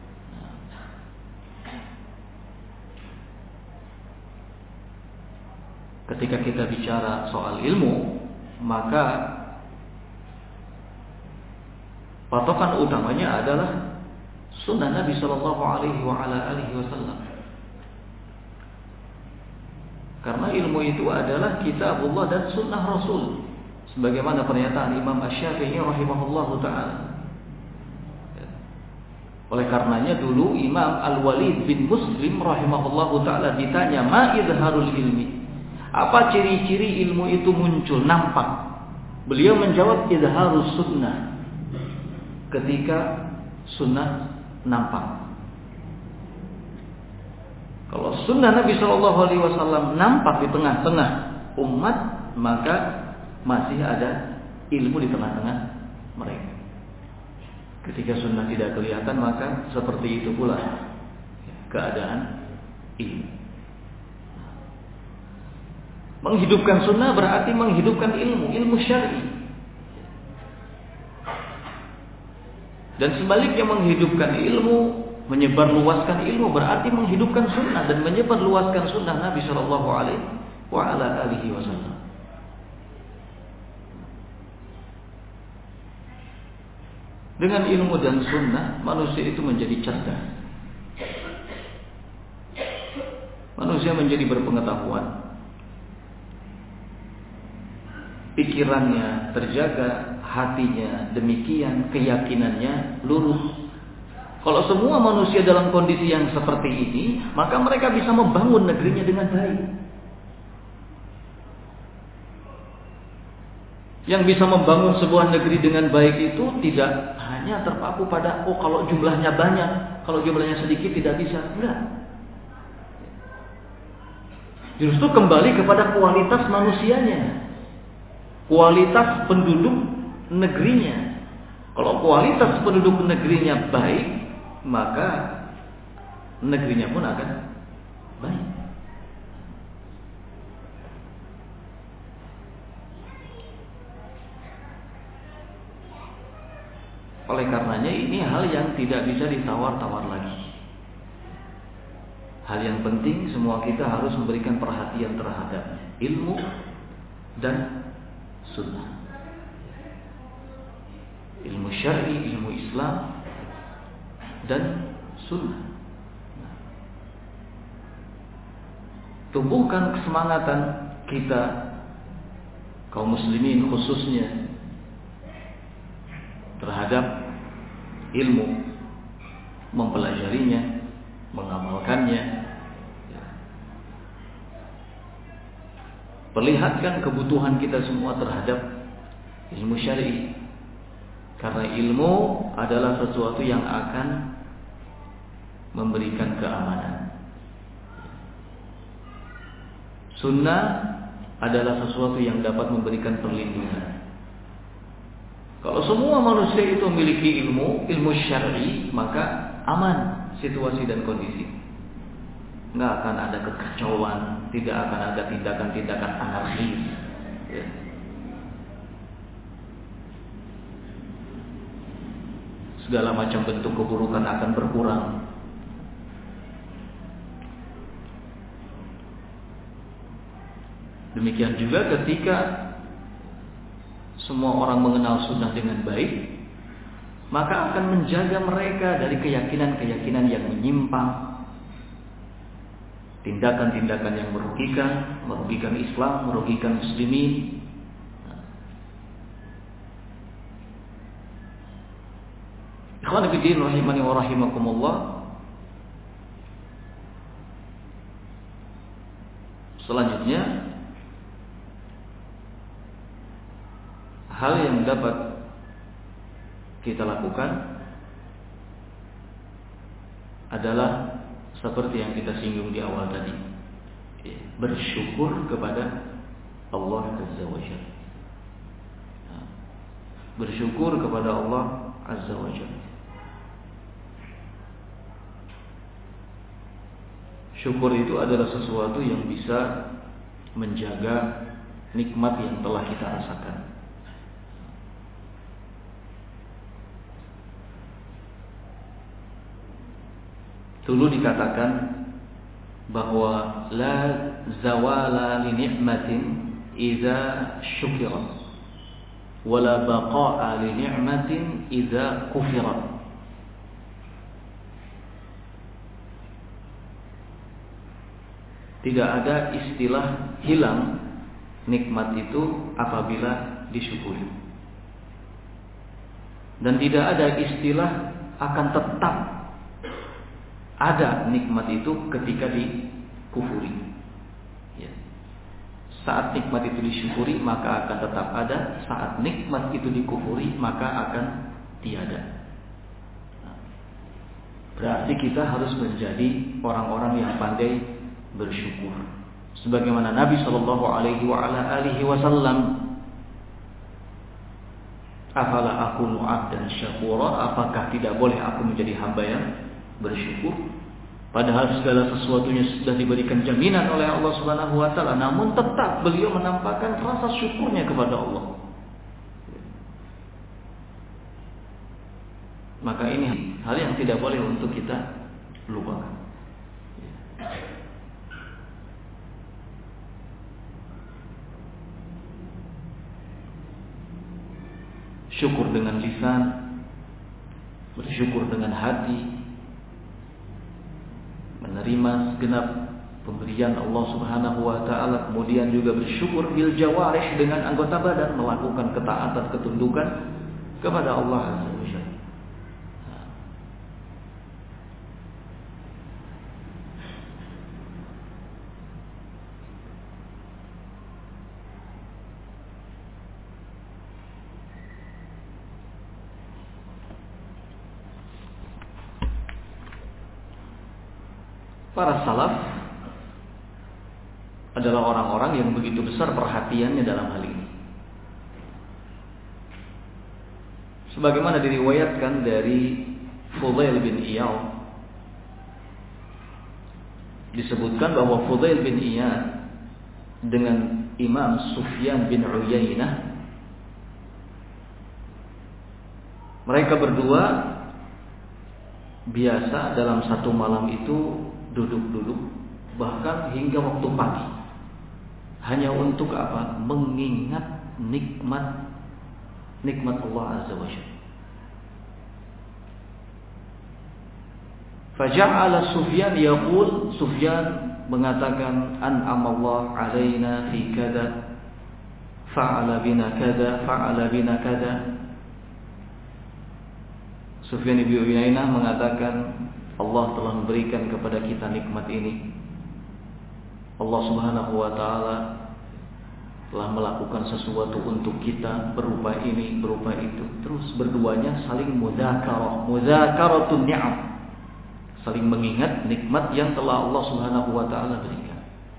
Ketika kita bicara soal ilmu, maka patokan utamanya adalah sunnah Nabi Sallallahu Alaihi Wasallam. Karena ilmu itu adalah kitabullah dan sunnah Rasul, sebagaimana pernyataan Imam Asy-Syafi'i rahimahullahu ta'ala. Oleh karenanya dulu Imam Al-Walid bin Muslim rahimahullahu ta'ala ditanya, ma izharul ilmi, apa ciri-ciri ilmu itu muncul, nampak? Beliau menjawab, izharus sunnah, ketika sunnah nampak. Kalau sunnah Nabi Shallallahu Alaihi Wasallam nampak di tengah-tengah umat, maka masih ada ilmu di tengah-tengah mereka. Ketika sunnah tidak kelihatan, maka seperti itu pula keadaan ilmu. Menghidupkan sunnah berarti menghidupkan ilmu, ilmu syar'i. Dan sebaliknya menghidupkan ilmu, menyebarluaskan ilmu berarti menghidupkan sunnah dan menyebarluaskan sunnah Nabi Shallallahu Alaihi Wasallam. Dengan ilmu dan sunnah, manusia itu menjadi cerdas. Manusia menjadi berpengetahuan. Pikirannya terjaga, hatinya demikian, keyakinannya lurus. Kalau semua manusia dalam kondisi yang seperti ini, maka mereka bisa membangun negerinya dengan baik. Yang bisa membangun sebuah negeri dengan baik itu tidak hanya terpaku pada, oh kalau jumlahnya banyak, kalau jumlahnya sedikit tidak bisa. Enggak. Justru kembali kepada kualitas manusianya, kualitas penduduk negerinya. Kalau kualitas penduduk negerinya baik, maka negerinya pun akan baik. Oleh karenanya ini hal yang tidak bisa ditawar-tawar lagi. Hal yang penting semua kita harus memberikan perhatian terhadapnya, ilmu dan sunnah. Ilmu syar'i, ilmu Islam dan sunnah. Tumbuhkan kesemangatan kita kaum muslimin khususnya terhadap ilmu, mempelajarinya, mengamalkannya. Perlihatkan kebutuhan kita semua terhadap ilmu syar'i, karena ilmu adalah sesuatu yang akan memberikan keamanan. Sunnah adalah sesuatu yang dapat memberikan perlindungan. Kalau semua manusia itu memiliki ilmu, ilmu syar'i, maka aman situasi dan kondisi. Nggak akan ada kekacauan, tidak akan ada tindakan-tindakan anarkis. Ya. Segala macam bentuk keburukan akan berkurang. Demikian juga ketika semua orang mengenal sunnah dengan baik, maka akan menjaga mereka dari keyakinan-keyakinan yang menyimpang, tindakan-tindakan yang merugikan, merugikan Islam, merugikan muslimin. Ikhwan fillah rahimani wa rahimakumullah. Selanjutnya, hal yang dapat kita lakukan adalah seperti yang kita singgung di awal tadi, bersyukur kepada Allah Azza wa Jalla. Bersyukur kepada Allah Azza wa Jalla. Syukur itu adalah sesuatu yang bisa menjaga nikmat yang telah kita rasakan. Dulu dikatakan bahwa la zawala li ni'matin idza syukirat, wala baqa'a li ni'matin idza kufirat. Tidak ada istilah hilang nikmat itu apabila disyukuri, dan tidak ada istilah akan tetap ada nikmat itu ketika dikufuri. Ya. Saat nikmat itu disyukuri maka akan tetap ada, saat nikmat itu dikufuri maka akan tiada. Nah, berarti kita harus menjadi orang-orang yang pandai bersyukur. Sebagaimana Nabi Shallallahu Alaihi Wasallam, afala akunu abdan syakura, apakah tidak boleh aku menjadi hamba yang bersyukur? Padahal segala sesuatunya sudah diberikan jaminan oleh Allah Subhanahu wa taala, namun tetap beliau menampakkan rasa syukurnya kepada Allah. Maka ini hal yang tidak boleh untuk kita lupakan. Syukur dengan lisan, bersyukur dengan hati, menerima segenap pemberian Allah Subhanahu wa taala, kemudian juga bersyukur bil jawarih dengan anggota badan, melakukan ketaatan ketundukan kepada Allah Azza wa Jalla. para salaf adalah orang-orang yang begitu besar perhatiannya dalam hal ini. Sebagaimana diriwayatkan dari Fudail bin Iyad, disebutkan bahwa Fudail bin Iyad dengan Imam Sufyan bin Uyainah, mereka berdua biasa dalam satu malam itu duduk-duduk bahkan hingga waktu pagi, hanya untuk apa? Mengingat nikmat nikmat Allah Azza wa Jalla. Faja'ala Sufyan yaqul, Sufyan mengatakan, an'amallahu alaina fi kada, fa'ala bina kada, fa'ala bina kada. Sufyan bin Uyainah mengatakan, Allah telah memberikan kepada kita nikmat ini. Allah Subhanahu wa taala telah melakukan sesuatu untuk kita berupa ini, berupa itu. Terus berduanya saling mudzakarah, mudzakaratun ni'am. Saling mengingat nikmat yang telah Allah Subhanahu wa taala berikan.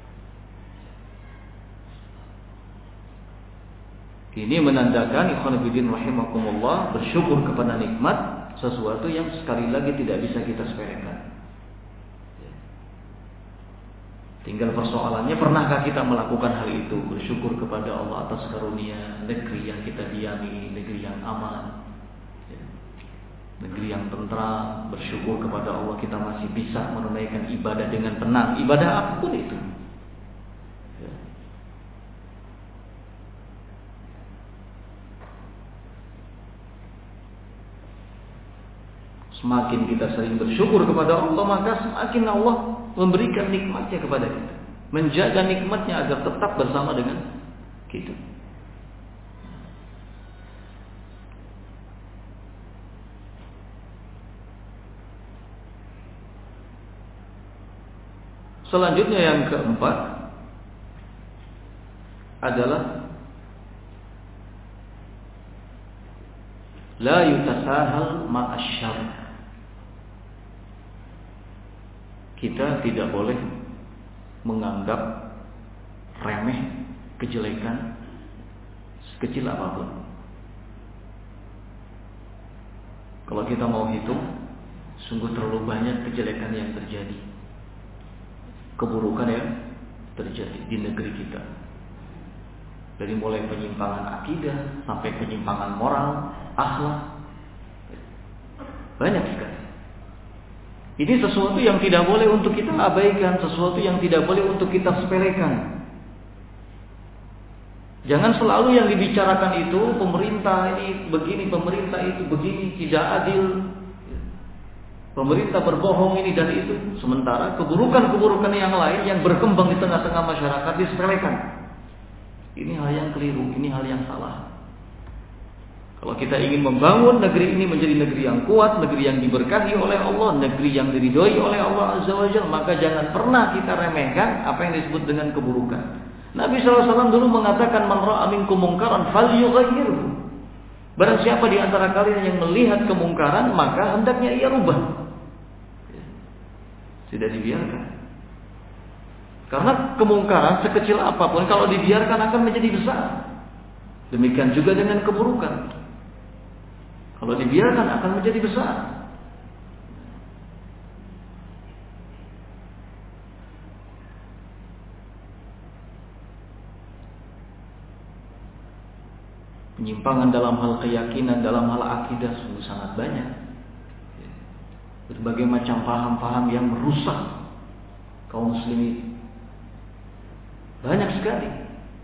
Ini menandakan ikhwan fillah rahimakumullah, bersyukur kepada nikmat, sesuatu yang sekali lagi tidak bisa kita sepelekan. Tinggal persoalannya, pernahkah kita melakukan hal itu? Bersyukur kepada Allah atas karunia negeri yang kita diami, negeri yang aman, negeri yang tentram. Bersyukur kepada Allah kita masih bisa menunaikan ibadah dengan tenang, ibadah apapun itu. Semakin kita sering bersyukur kepada Allah, maka semakin Allah memberikan nikmatnya kepada kita, menjaga nikmatnya agar tetap bersama dengan kita. Selanjutnya yang keempat adalah la yutasahal ma'asyar. Kita tidak boleh menganggap remeh kejelekan sekecil apapun. Kalau kita mau hitung, sungguh terlalu banyak kejelekan yang terjadi, keburukan yang terjadi di negeri kita. Dari mulai penyimpangan akidah sampai penyimpangan moral, akhlak, banyak sekali. Ini sesuatu yang tidak boleh untuk kita abaikan, sesuatu yang tidak boleh untuk kita sepelekan. Jangan selalu yang dibicarakan itu pemerintah ini begini, pemerintah itu begini, tidak adil. Pemerintah berbohong ini dan itu. Sementara keburukan-keburukan yang lain yang berkembang di tengah-tengah masyarakat disepelekan. Ini hal yang keliru, ini hal yang salah. Kalau kita ingin membangun negeri ini menjadi negeri yang kuat, negeri yang diberkahi oleh Allah, negeri yang diridhoi oleh Allah Azza wa Jalla, maka jangan pernah kita remehkan apa yang disebut dengan keburukan. Nabi shallallahu alaihi wasallam dulu mengatakan, man ra'a minkum mungkaran falyughayyirhu. Barang siapa di antara kalian yang melihat kemungkaran, maka hendaknya ia rubah. Tidak dibiarkan. Karena kemungkaran sekecil apapun kalau dibiarkan akan menjadi besar. Demikian juga dengan keburukan. Kalau dibiarkan akan menjadi besar. Penyimpangan dalam hal keyakinan, dalam hal akidah sungguh sangat banyak. Berbagai macam paham-paham yang merusak kaum muslimin. Banyak sekali.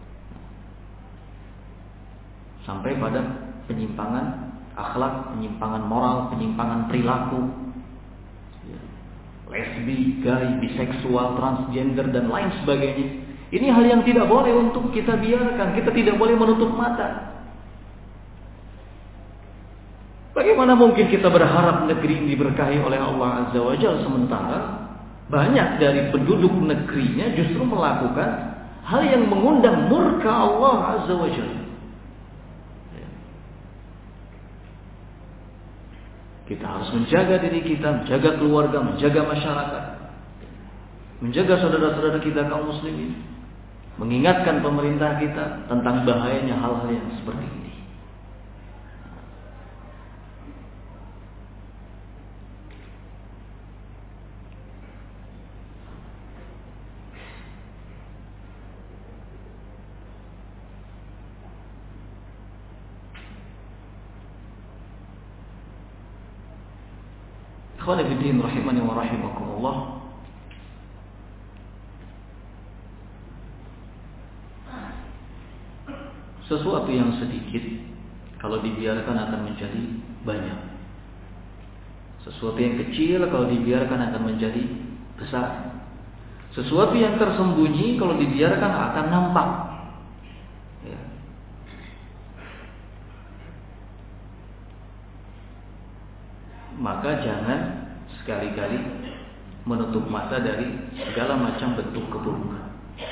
Sampai pada penyimpangan akhlak, penyimpangan moral, penyimpangan perilaku, lesbi, gay, biseksual, transgender dan lain sebagainya. Ini hal yang tidak boleh untuk kita biarkan. Kita tidak boleh menutup mata. Bagaimana mungkin kita berharap negeri ini diberkahi oleh Allah Azza wa Jalla sementara banyak dari penduduk negerinya justru melakukan hal yang mengundang murka Allah Azza wa Jalla. Kita harus menjaga diri kita, menjaga keluarga, menjaga masyarakat. menjaga saudara-saudara kita kaum muslimin, mengingatkan pemerintah kita tentang bahayanya hal-hal yang seperti ini. Ikhwan fillah rahimani wa rahimakumullah. Sesuatu yang sedikit kalau dibiarkan akan menjadi banyak. Sesuatu yang kecil kalau dibiarkan akan menjadi besar. Sesuatu yang tersembunyi kalau dibiarkan akan nampak. Ya. Maka jangan sekali-kali menutup mata dari segala macam bentuk keburukan.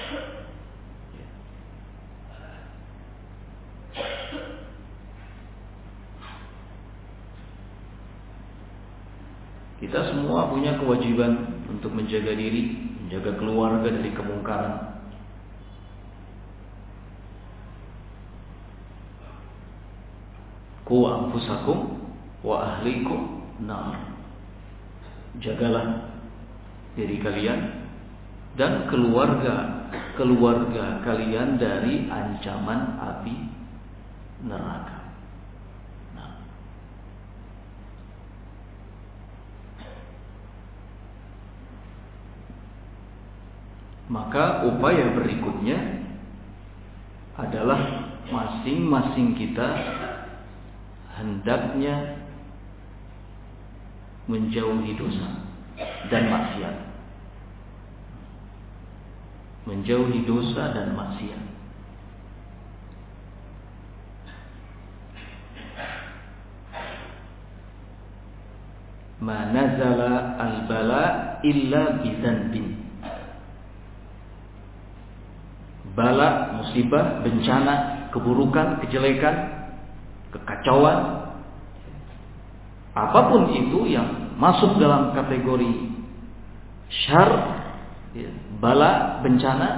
Kita semua punya kewajiban untuk menjaga diri, menjaga keluarga dari kemungkaran. Qu anfusakum wa ahlikum nar. Jagalah diri kalian dan keluarga keluarga kalian dari ancaman api neraka. Nah. Maka upaya berikutnya adalah masing-masing kita hendaknya menjauhi dosa dan maksiat. Menjauhi dosa dan maksiat. Ma nazala al-bala illa bidzanbin. Bala, musibah, bencana, keburukan, kejelekan, kekacauan, apapun itu yang masuk dalam kategori syar, ya, bala, bencana,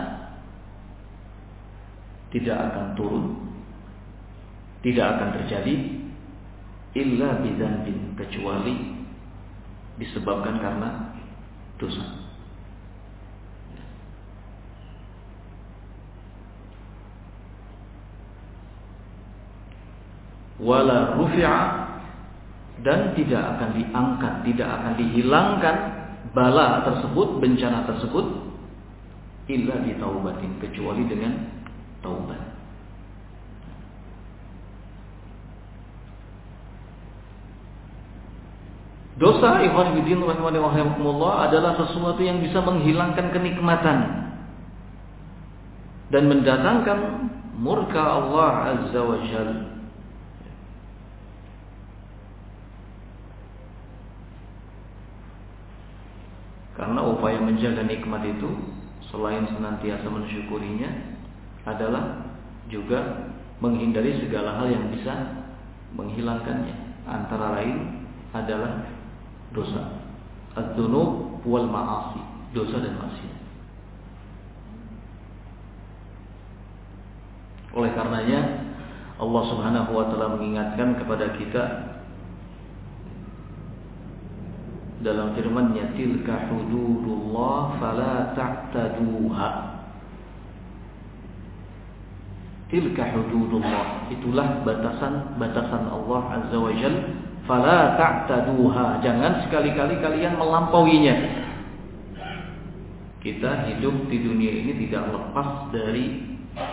tidak akan turun, tidak akan terjadi illa bidzanbin, kecuali disebabkan karena dosa. Wala rufi'a, dan tidak akan diangkat, tidak akan dihilangkan bala tersebut, bencana tersebut illa bitaubatin, kecuali dengan taubat. Dosa, ikhwan fillah rahimani wa rahimakumullah, adalah sesuatu yang bisa menghilangkan kenikmatan dan mendatangkan murka Allah Azza wa Jalla. Karena upaya menjaga nikmat itu selain senantiasa mensyukurinya adalah juga menghindari segala hal yang bisa menghilangkannya. Antara lain adalah dosa, adz-dzunub wal ma'asi, dosa dan maksiat. Oleh karenanya Allah Subhanahu wa taala mengingatkan kepada kita dalam firman-Nya, tilka hududullah fala ta'taduha. Tilka hududullah, itulah batasan-batasan Allah Azza wa Jalla, fala ta'taduha, jangan sekali-kali kalian melampauinya. Kita hidup di dunia ini tidak lepas dari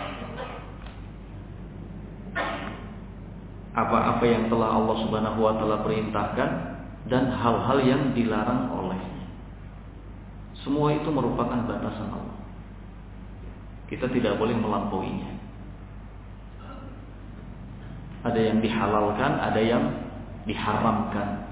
apa-apa yang telah Allah Subhanahu wa taala perintahkan dan hal-hal yang dilarang olehnya. Semua itu merupakan batasan Allah. Kita tidak boleh melampauinya. Ada yang dihalalkan, ada yang diharamkan.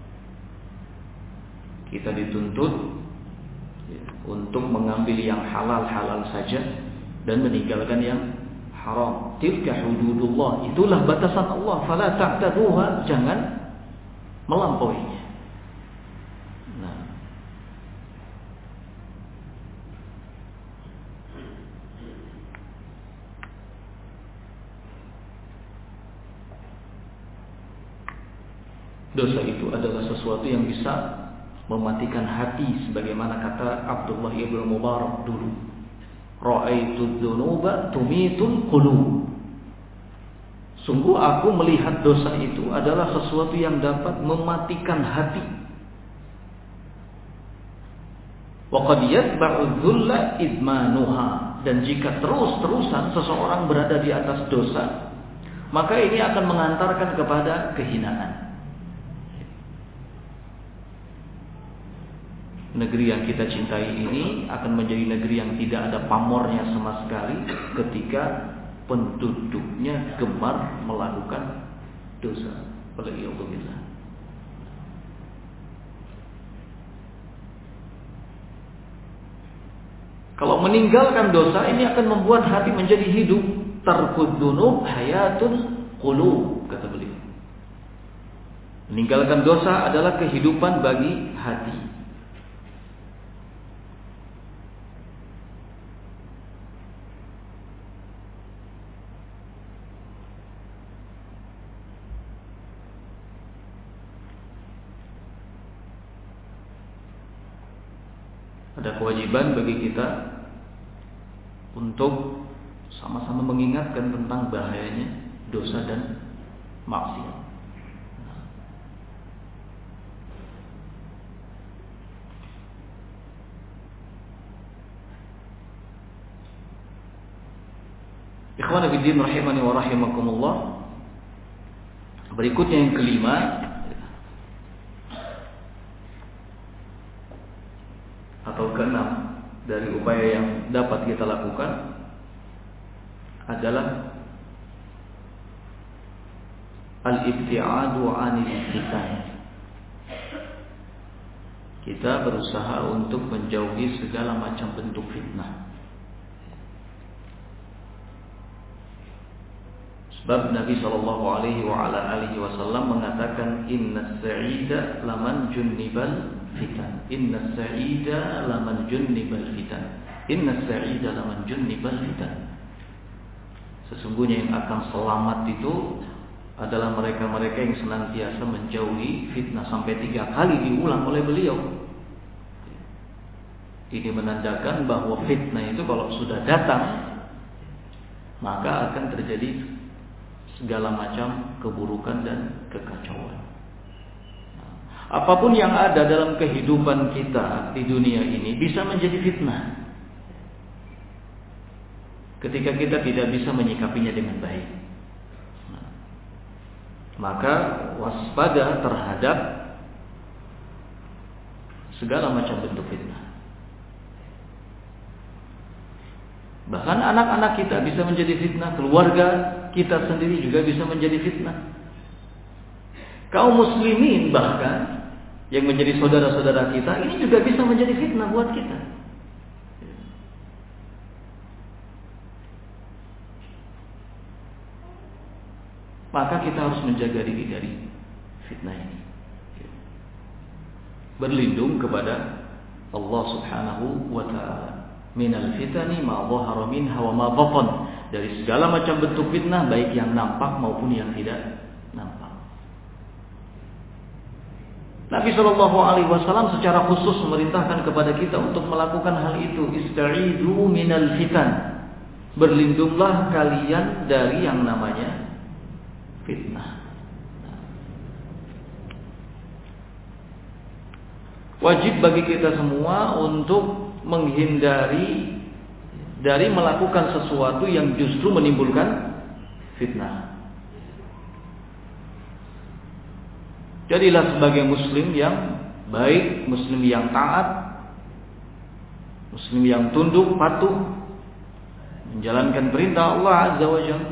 Kita dituntut untuk mengambil yang halal-halal saja dan meninggalkan yang haram. Tilka hududullah, itulah batasan Allah, fala ta'taduha, jangan melampauinya. Nah, Dosa itu adalah sesuatu yang bisa mematikan hati, sebagaimana kata Abdullah ibn Mubarak dulu, ra'aitu dzunuba tumitul qulub. Sungguh aku melihat dosa itu adalah sesuatu yang dapat mematikan hati. Wa qad yatba'u dzulla idmanuha, dan jika terus-terusan seseorang berada di atas dosa, maka ini akan mengantarkan kepada kehinaan. Negeri yang kita cintai ini akan menjadi negeri yang tidak ada pamornya sama sekali ketika penduduknya gemar melakukan dosa. Waliyadzubillah. Kalau meninggalkan dosa ini akan membuat hati menjadi hidup. Tarkud dzunub hayatul qulub, kata beliau. Meninggalkan dosa adalah kehidupan bagi hati. Ada kewajiban bagi kita untuk sama-sama mengingatkan tentang bahayanya dosa dan maksiat. Ikhwan fillah rahimani wa rahimakumullah. Berikutnya yang kelima, atau keenam dari upaya yang dapat kita lakukan adalah al-ibti'adu 'anil fitan. Kita berusaha untuk menjauhi segala macam bentuk fitnah. Sebab Nabi sallallahu alaihi wa ala alihi wasallam mengatakan innas sa'ida laman junnibal fitan. Innas sa'ida laman junnibal fitan. Innas sa'ida laman junnibal fitan. Sesungguhnya yang akan selamat itu adalah mereka-mereka yang senantiasa menjauhi fitnah. Sampai tiga kali diulang oleh beliau. Ini menandakan bahwa fitnah itu kalau sudah datang, maka akan terjadi segala macam keburukan dan kekacauan. Apapun yang ada dalam kehidupan kita di dunia ini bisa menjadi fitnah ketika kita tidak bisa menyikapinya dengan baik. Maka waspada terhadap segala macam bentuk fitnah. Bahkan anak-anak kita bisa menjadi fitnah, keluarga kita sendiri juga bisa menjadi fitnah. Kaum muslimin bahkan yang menjadi saudara-saudara kita ini juga bisa menjadi fitnah buat kita. Maka kita harus menjaga diri dari fitnah ini. Berlindung kepada Allah Subhanahu wa ta'ala. Minal fitani ma dhahara minha wa ma batan, dari segala macam bentuk fitnah baik yang nampak maupun yang tidak nampak. Nabi sallallahu alaihi wasallam secara khusus memerintahkan kepada kita untuk melakukan hal itu. Ista'idu minal fitan, berlindunglah kalian dari yang namanya fitnah. Wajib bagi kita semua untuk menghindari dari melakukan sesuatu yang justru menimbulkan fitnah. Jadilah sebagai muslim yang baik, muslim yang taat, muslim yang tunduk, patuh, menjalankan perintah Allah Azza wa Jalla.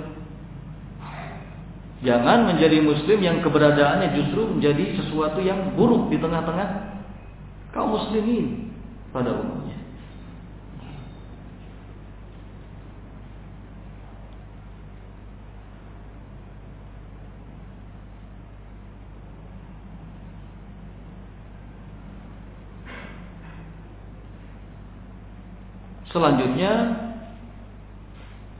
Jangan menjadi muslim yang keberadaannya justru menjadi sesuatu yang buruk di tengah-tengah kaum muslimin pada umumnya. Selanjutnya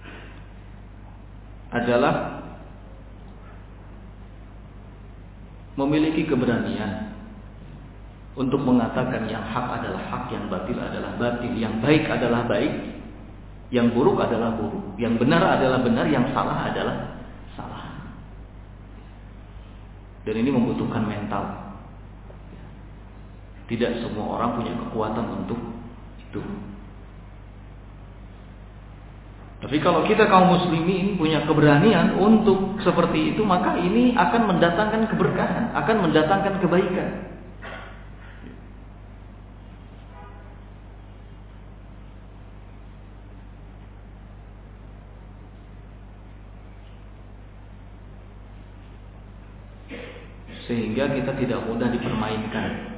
adalah memiliki keberanian untuk mengatakan yang hak adalah hak, yang batil adalah batil, yang baik adalah baik, yang buruk adalah buruk, yang benar adalah benar, yang salah adalah salah. Dan ini membutuhkan mental. Tidak semua orang punya kekuatan untuk itu. Tapi kalau kita kaum muslimin punya keberanian untuk seperti itu, maka ini akan mendatangkan keberkahan, akan mendatangkan kebaikan. Sehingga kita tidak mudah dipermainkan.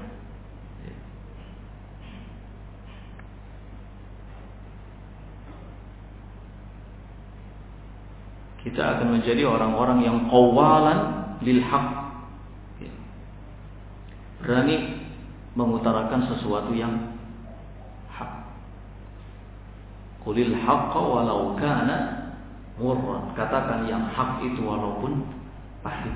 Kita akan menjadi orang-orang yang qawalan lil haq, berani mengutarakan sesuatu yang hak. Qulil haqqa walau kana murran, katakan yang hak itu walaupun pahit.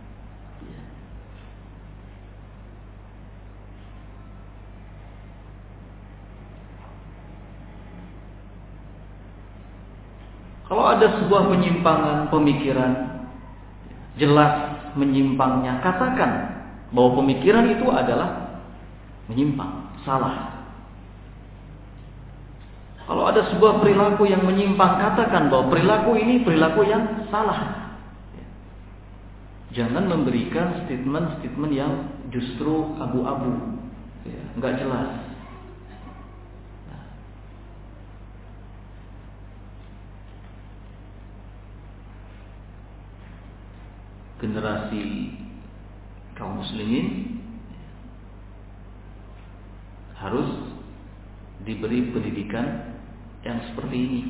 Kalau ada sebuah penyimpangan pemikiran, jelas menyimpangnya, katakan bahwa pemikiran itu adalah menyimpang, salah. Kalau ada sebuah perilaku yang menyimpang, katakan bahwa perilaku ini perilaku yang salah. Jangan memberikan statement-statement yang justru abu-abu, nggak jelas. Generasi kaum muslimin harus diberi pendidikan yang seperti ini.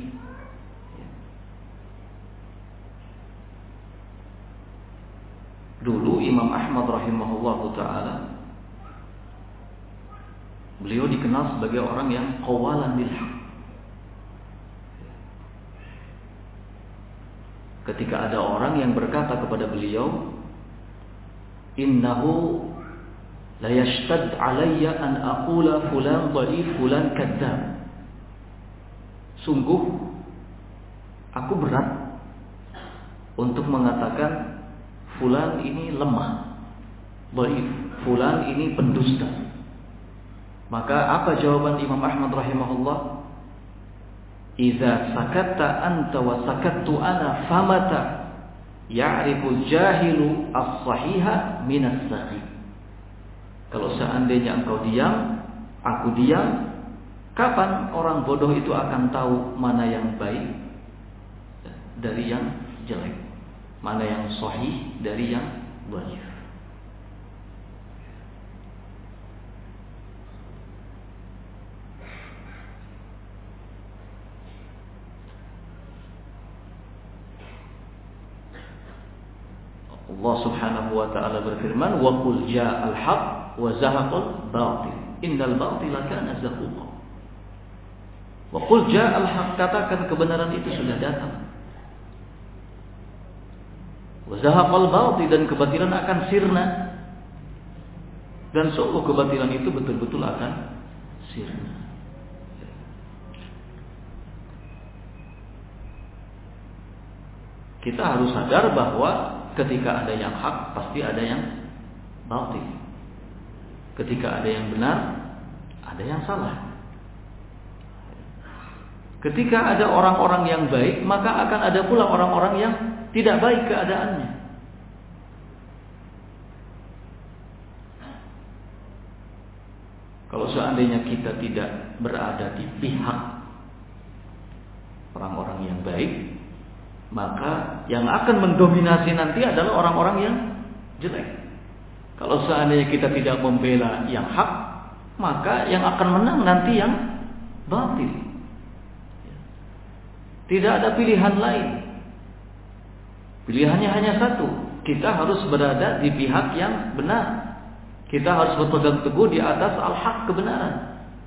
Dulu Imam Ahmad rahimahullahu ta'ala, beliau dikenal sebagai orang yang qawalan bil haq. Ketika ada orang yang berkata kepada beliau, innahu la yashtad alayya an aqula fulan dhaif fulan kadzdzab. Sungguh aku berat untuk mengatakan fulan ini lemah, dhaif, fulan ini pendusta. Maka apa jawaban Imam Ahmad rahimahullah? Idza sakatta anta wa sakattu ana famata ya'rifu jahilu as-sahiha min as-sahih. Kalau seandainya engkau diam, aku diam, kapan orang bodoh itu akan tahu mana yang baik dari yang jelek, mana yang sahih dari yang dhaif. Allah Subhanahu wa ta'ala berfirman, wa qul ja'al haqq wa zahaqal batil innal batila kana zahuqa. Wa qul ja'al haqq, katakan kebenaran itu sudah datang. Wa zahaqal batil, dan kebatilan akan sirna. Dan sungguh kebatilan itu betul-betul akan sirna. Kita harus sadar bahwa ketika ada yang hak, pasti ada yang batil. Ketika ada yang benar, ada yang salah. Ketika ada orang-orang yang baik, maka akan ada pula orang-orang yang tidak baik keadaannya. Kalau seandainya kita tidak berada di pihak orang-orang yang baik, maka yang akan mendominasi nanti adalah orang-orang yang jelek. Kalau seandainya kita tidak membela yang hak, maka yang akan menang nanti yang batil. Tidak ada pilihan lain. Pilihannya hanya satu. Kita harus berada di pihak yang benar. Kita harus berpegang teguh di atas al-haq, kebenaran.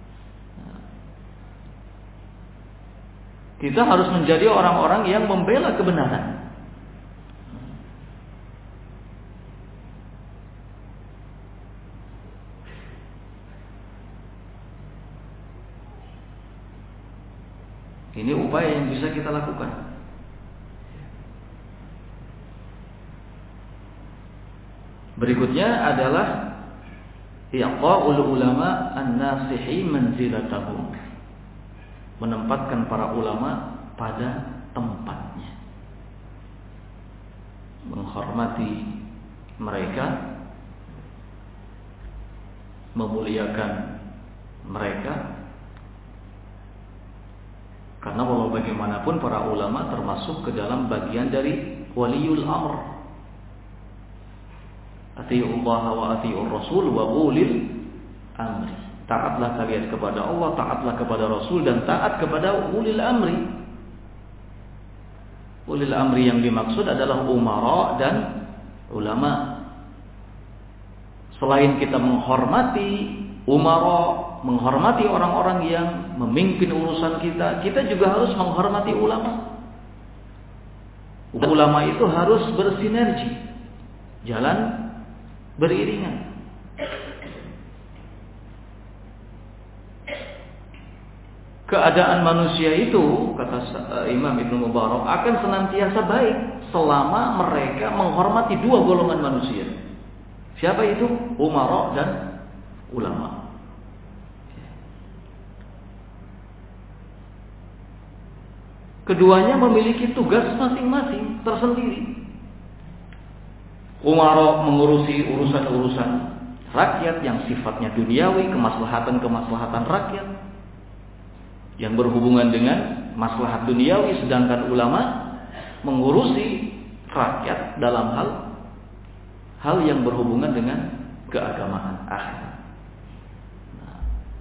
Kita harus menjadi orang-orang yang membela kebenaran. Ini upaya yang bisa kita lakukan. Berikutnya adalah iqa'ul ulama an-nasihi manzilatahum. Menempatkan para ulama pada tempatnya. Menghormati mereka, memuliakan mereka. Karena walau bagaimanapun para ulama termasuk ke dalam bagian dari waliul amr. Atii'ullah wa atii'ur rasul wa ulil amri. Taatlah kalian kepada Allah, taatlah kepada Rasul, dan taat kepada ulil amri. Ulil amri yang dimaksud adalah umara dan ulama. Selain kita menghormati umara, menghormati orang-orang yang memimpin urusan kita, kita juga harus menghormati ulama. Ulama itu harus bersinergi, jalan beriringan. Keadaan manusia itu, kata Imam Ibnu Mubarak, akan senantiasa baik selama mereka menghormati dua golongan manusia. Siapa itu? Umara dan ulama. Keduanya memiliki tugas masing-masing tersendiri. Umara mengurusi urusan-urusan rakyat yang sifatnya duniawi, kemaslahatan-kemaslahatan rakyat yang berhubungan dengan maslahat duniawi, sedangkan ulama mengurusi rakyat dalam hal hal yang berhubungan dengan keagamaan akhirat. Nah.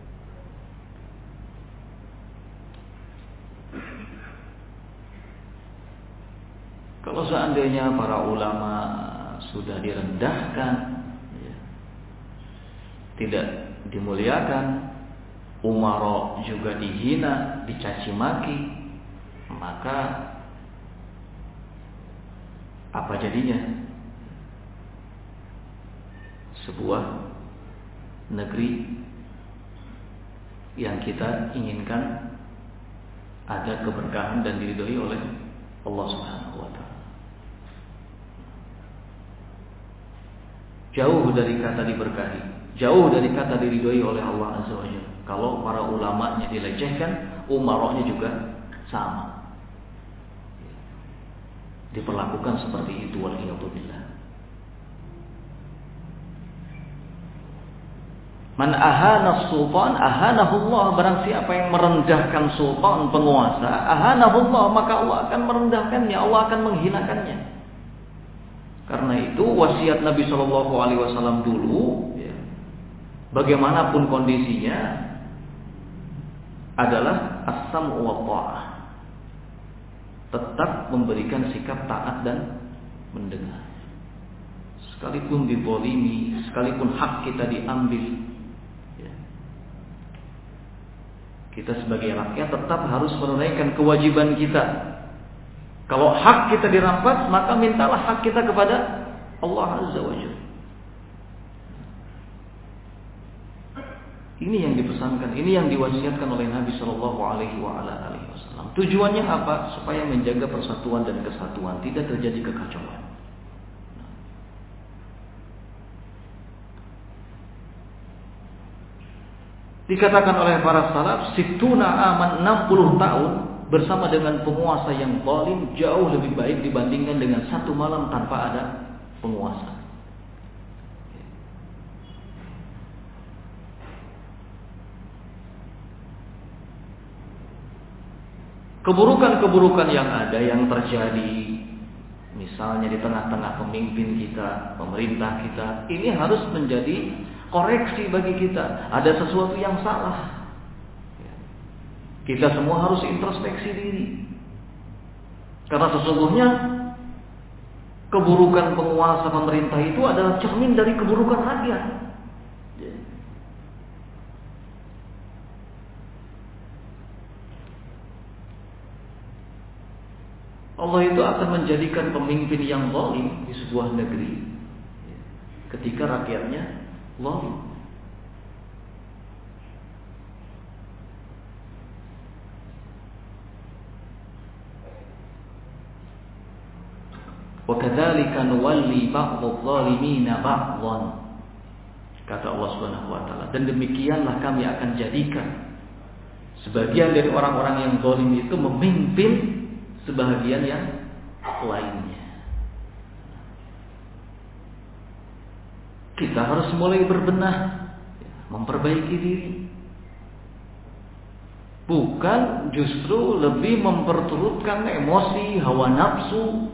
Kalau seandainya para ulama sudah direndahkan, ya, tidak dimuliakan, umara juga dihina, dicaci maki, maka apa jadinya? Sebuah negeri yang kita inginkan ada keberkahan dan diridhoi oleh Allah Subhanahu wa taala. Jauh dari kata diberkahi, jauh dari kata diridhoi oleh Allah Azza wa Jalla. Kalau para ulamanya dilecehkan, umaranya juga sama, diperlakukan seperti itu. Waliyadzubillah. Man ahana sultan ahanahullah. Barang siapa yang merendahkan sultan, penguasa, ahanahullah, maka Allah akan merendahkannya, Allah akan menghinakannya. Karena itu wasiat Nabi Shallallahu Alaihi Wasallam dulu, ya, bagaimanapun kondisinya, adalah as-sam'u wa ta'ah. Tetap memberikan sikap taat dan mendengar. Sekalipun dizalimi, sekalipun hak kita diambil, ya, kita sebagai rakyat tetap harus menunaikan kewajiban kita. Kalau hak kita dirampas, maka mintalah hak kita kepada Allah Azza wa Jalla. Ini yang dipesankan, ini yang diwasiatkan oleh Nabi Shallallahu Alaihi Wasallam. Tujuannya apa? Supaya menjaga persatuan dan kesatuan, tidak terjadi kekacauan. Dikatakan oleh para salaf, situna aman, enam puluh tahun bersama dengan penguasa yang zalim jauh lebih baik dibandingkan dengan satu malam tanpa ada penguasa. Keburukan-keburukan yang ada, yang terjadi, misalnya di tengah-tengah pemimpin kita, pemerintah kita, ini harus menjadi koreksi bagi kita. Ada sesuatu yang salah. Kita semua harus introspeksi diri. Karena sesungguhnya keburukan penguasa pemerintah itu adalah cermin dari keburukan rakyat. Allah itu akan menjadikan pemimpin yang zalim di sebuah negeri ketika rakyatnya zalim. Wa kadzalika nuwalli ba'dadh dhalimina ba'dhan. Kata Allah Subhanahu wa taala, dan demikianlah kami akan jadikan sebagian dari orang-orang yang zalim itu memimpin sebagian yang lainnya. Kita harus mulai berbenah, memperbaiki diri. Bukan justru lebih memperturutkan emosi, hawa nafsu,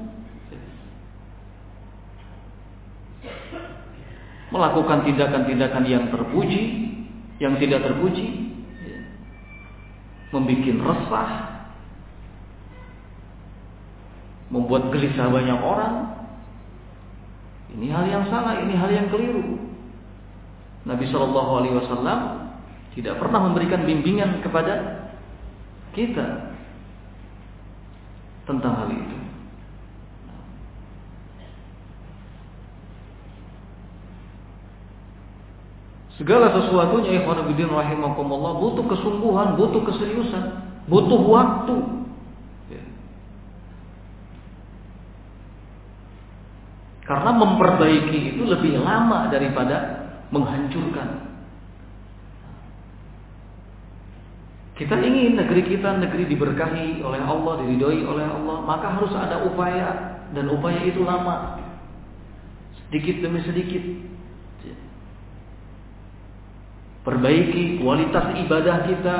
melakukan tindakan-tindakan yang terpuji, yang tidak terpuji, membuat resah, membuat gelisah banyak orang. Ini hal yang salah, ini hal yang keliru. Nabi Shallallahu Alaihi Wasallam tidak pernah memberikan bimbingan kepada kita tentang hal itu. Segala sesuatunya, ikhwan fillah rahimakumullah, butuh kesungguhan, butuh keseriusan, butuh waktu. Karena memperbaiki itu lebih lama daripada menghancurkan. Kita ingin negeri kita negeri diberkahi oleh Allah, diridhoi oleh Allah, maka harus ada upaya, dan upaya itu lama, sedikit demi sedikit. Perbaiki kualitas ibadah kita,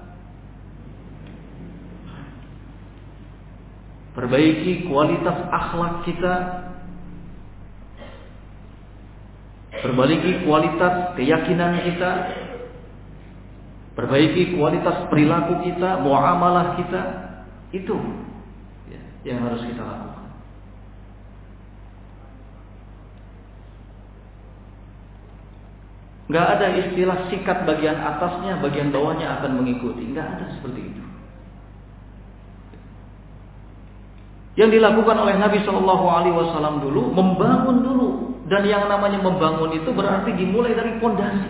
perbaiki kualitas akhlak kita, perbaiki kualitas keyakinan kita, perbaiki kualitas perilaku kita, muamalah kita. Itu yang harus kita lakukan. Gak ada istilah sikat bagian atasnya, bagian bawahnya akan mengikuti. Gak ada seperti itu. Yang dilakukan oleh Nabi Shallallahu Alaihi Wasallam dulu, membangun dulu. Dan yang namanya membangun itu berarti dimulai dari pondasi.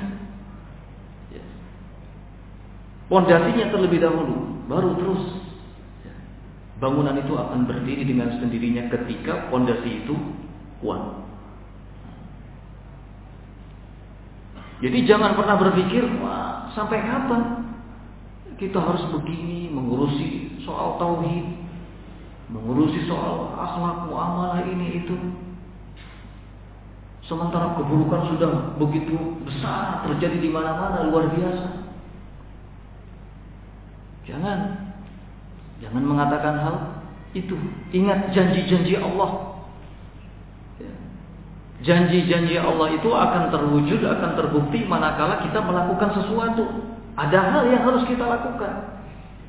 Pondasinya terlebih dahulu, baru terus. Bangunan itu akan berdiri dengan sendirinya ketika pondasi itu kuat. Jadi jangan pernah berpikir, wah, sampai kapan kita harus begini, mengurusi soal tauhid, mengurusi soal akhlak, muamalah ini itu. Sementara keburukan sudah begitu besar, terjadi di mana-mana, luar biasa. Jangan, jangan mengatakan hal itu. Ingat janji-janji Allah. Janji-janji Allah itu akan terwujud, akan terbukti manakala kita melakukan sesuatu. Ada hal yang harus kita lakukan.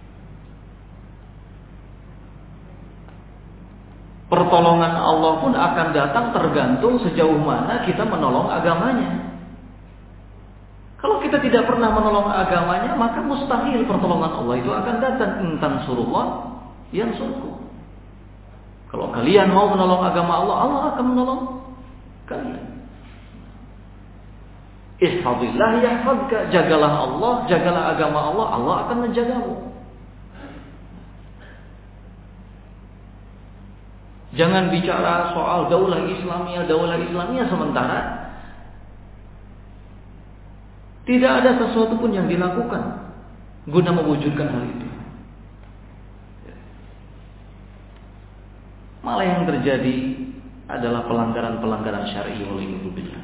Pertolongan Allah pun akan datang tergantung sejauh mana kita menolong agamanya. Kalau kita tidak pernah menolong agamanya, maka mustahil pertolongan Allah itu akan datang. Intan surullah yang surku. Kalau kalian mau menolong agama Allah, Allah akan menolong kalian. Ihfazillah yahfazka, jagalah Allah, jagalah agama Allah, Allah akan menjagamu. Jangan bicara soal daulah Islamiyah, daulah Islamiyah sementara tidak ada sesuatu pun yang dilakukan guna mewujudkan hal itu. Malah yang terjadi adalah pelanggaran-pelanggaran syar'i waliyadzubillah.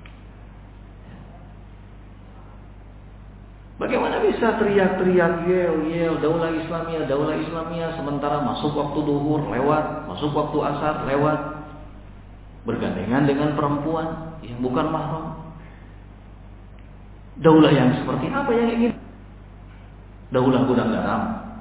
Bagaimana bisa teriak-teriak yel yel daulah Islamiyah, daulah Islamiyah sementara masuk waktu duhur lewat, masuk waktu asar lewat, bergandengan dengan perempuan yang bukan mahram. Daulah yang seperti apa yang ingin? Daulah gudang garam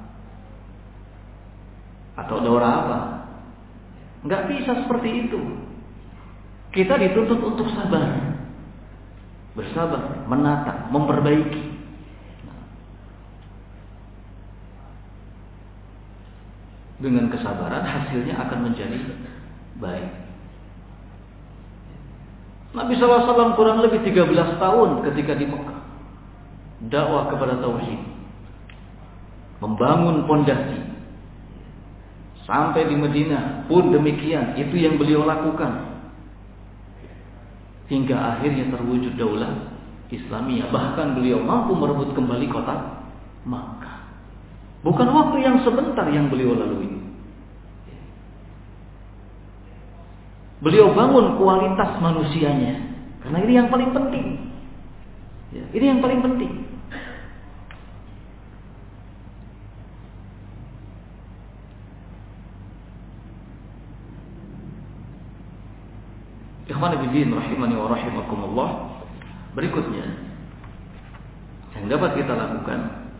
atau daulah apa? Enggak bisa seperti itu. Kita dituntut untuk sabar, bersabar, menata, memperbaiki. Dengan kesabaran hasilnya akan menjadi baik. Nabi shallallahu alaihi wasallam kurang lebih tiga belas tahun ketika di Mekah dakwah kepada tauhid, membangun pondasi Sampai di Madinah pun demikian, itu yang beliau lakukan. Hingga akhirnya terwujud daulah Islamiyah. Bahkan beliau mampu merebut kembali kota Makkah. Bukan waktu yang sebentar yang beliau lalui. Beliau bangun kualitas manusianya. Karena ini yang paling penting. Ini yang paling penting. Ikhwan fillah rahimani wa rahimakumullah. Berikutnya yang dapat kita lakukan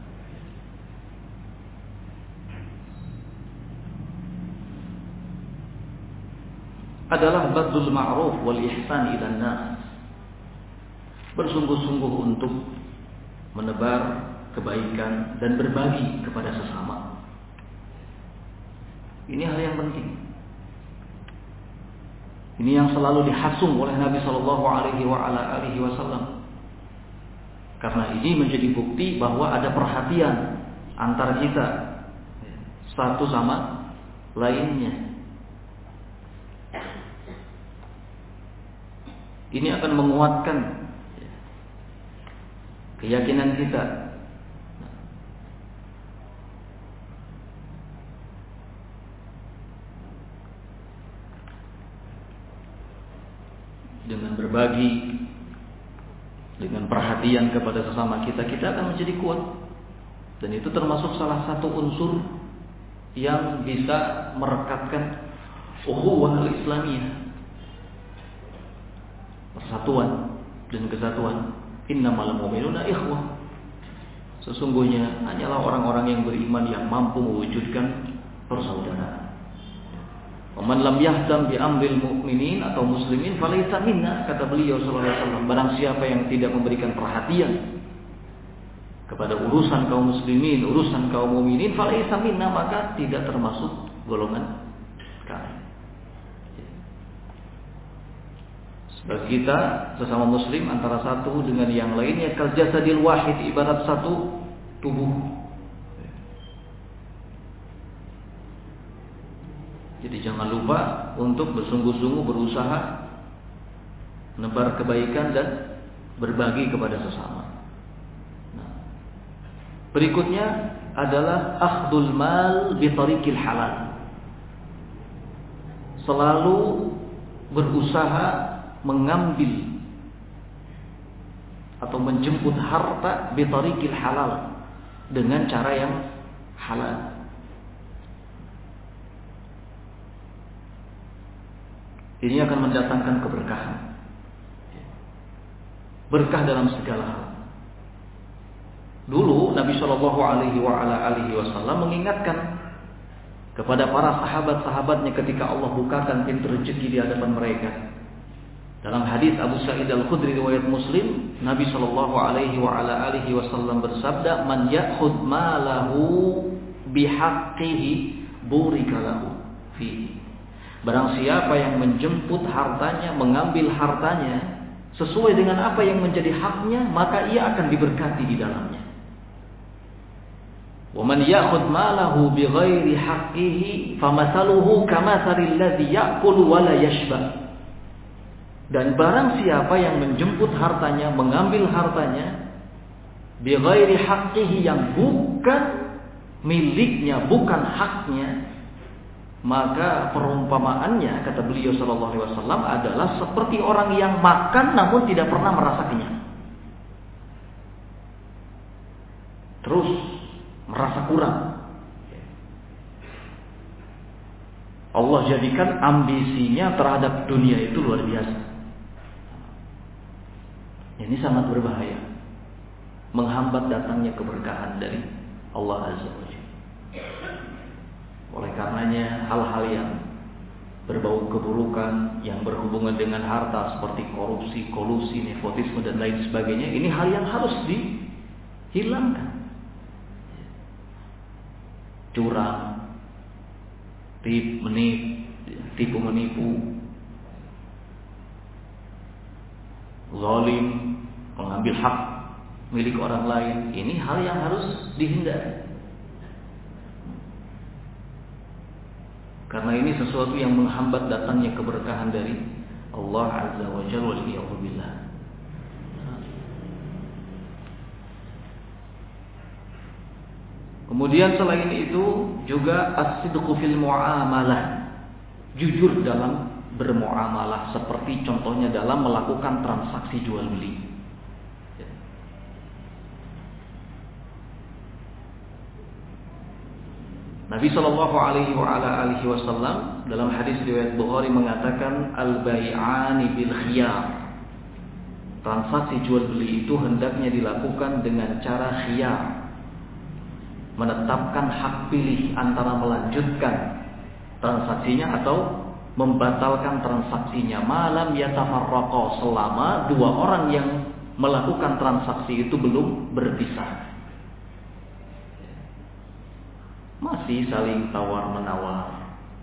adalah badlul ma'ruf wal ihsan ila nas. Bersungguh-sungguh untuk menebar kebaikan dan berbagi kepada sesama. Ini hal yang penting. Ini yang selalu dihasung oleh Nabi Shallallahu Alaihi Wasallam. Karena ini menjadi bukti bahwa ada perhatian antara kita satu sama lainnya. Ini akan menguatkan keyakinan kita. Dengan berbagi, dengan perhatian kepada sesama kita, kita akan menjadi kuat. Dan itu termasuk salah satu unsur yang bisa merekatkan ukhuwah al-islamiyah, persatuan dan kesatuan. Innamal mu'minuna ikhwah. Sesungguhnya hanyalah orang-orang yang beriman yang mampu mewujudkan persaudaraan. Waman lam yahdam bi amril mu'minin atau muslimin falaysa minna, kata beliau sallallahu alaihi wasallam. Barang siapa yang tidak memberikan perhatian kepada urusan kaum muslimin, urusan kaum mukminin, falaysa minna, maka tidak termasuk golongan kami. Sebab kita sesama muslim antara satu dengan yang lainnya kal jasadil wahid, ibarat satu tubuh. Jadi jangan lupa untuk bersungguh-sungguh berusaha menebar kebaikan dan berbagi kepada sesama. Nah, berikutnya adalah akhdul mal bi tariqil halal. Selalu berusaha mengambil atau menjemput harta bi tariqil halal, dengan cara yang halal. Ini akan mendatangkan keberkahan, berkah dalam segala hal. Dulu Nabi Shallallahu Alaihi Wasallam mengingatkan kepada para sahabat-sahabatnya ketika Allah bukakan pintu rezeki di hadapan mereka. Dalam hadis Abu Sa'id Al-Khudri riwayat Muslim, Nabi Shallallahu Alaihi Wasallam bersabda, "Man ya'khud malahu bihaqqihi burika lahu fihi." Barang siapa yang menjemput hartanya, mengambil hartanya sesuai dengan apa yang menjadi haknya, maka ia akan diberkati di dalamnya. Wa man ya'khudh malahu bighairi haqqihi famathaluhu kamathalil ladzi ya'kulu wa la yashba. Dan barang siapa yang menjemput hartanya, mengambil hartanya bighairi haqqihi, yang bukan miliknya, bukan haknya, maka perumpamaannya, kata beliau sallallahu alaihi wasallam, adalah seperti orang yang makan namun tidak pernah merasa kenyang. Terus merasa kurang. Allah jadikan ambisinya terhadap dunia itu luar biasa. Ini sangat berbahaya, menghambat datangnya keberkahan dari Allah Azza wa Jalla. Oleh karenanya hal-hal yang berbau keburukan yang berhubungan dengan harta seperti korupsi, kolusi, nepotisme dan lain sebagainya, ini hal yang harus dihilangkan. Curang, tip, menip, tipu menipu, zalim, mengambil hak milik orang lain, ini hal yang harus dihindari. Karena ini sesuatu yang menghambat datangnya keberkahan dari Allah Azza wa Jalla wal iyadu billah. Kemudian selain itu juga as-sidqu fil muamalah. Jujur dalam bermuamalah, seperti contohnya dalam melakukan transaksi jual beli. Nabi Shallallahu Alaihi Wasallam dalam hadis riwayat Bukhari mengatakan al-bai'ani bil khiyar. Transaksi jual beli itu hendaknya dilakukan dengan cara khiyar, menetapkan hak pilih antara melanjutkan transaksinya atau membatalkan transaksinya. Malam yatafarraqa, selama dua orang yang melakukan transaksi itu belum berpisah, masih saling tawar-menawar,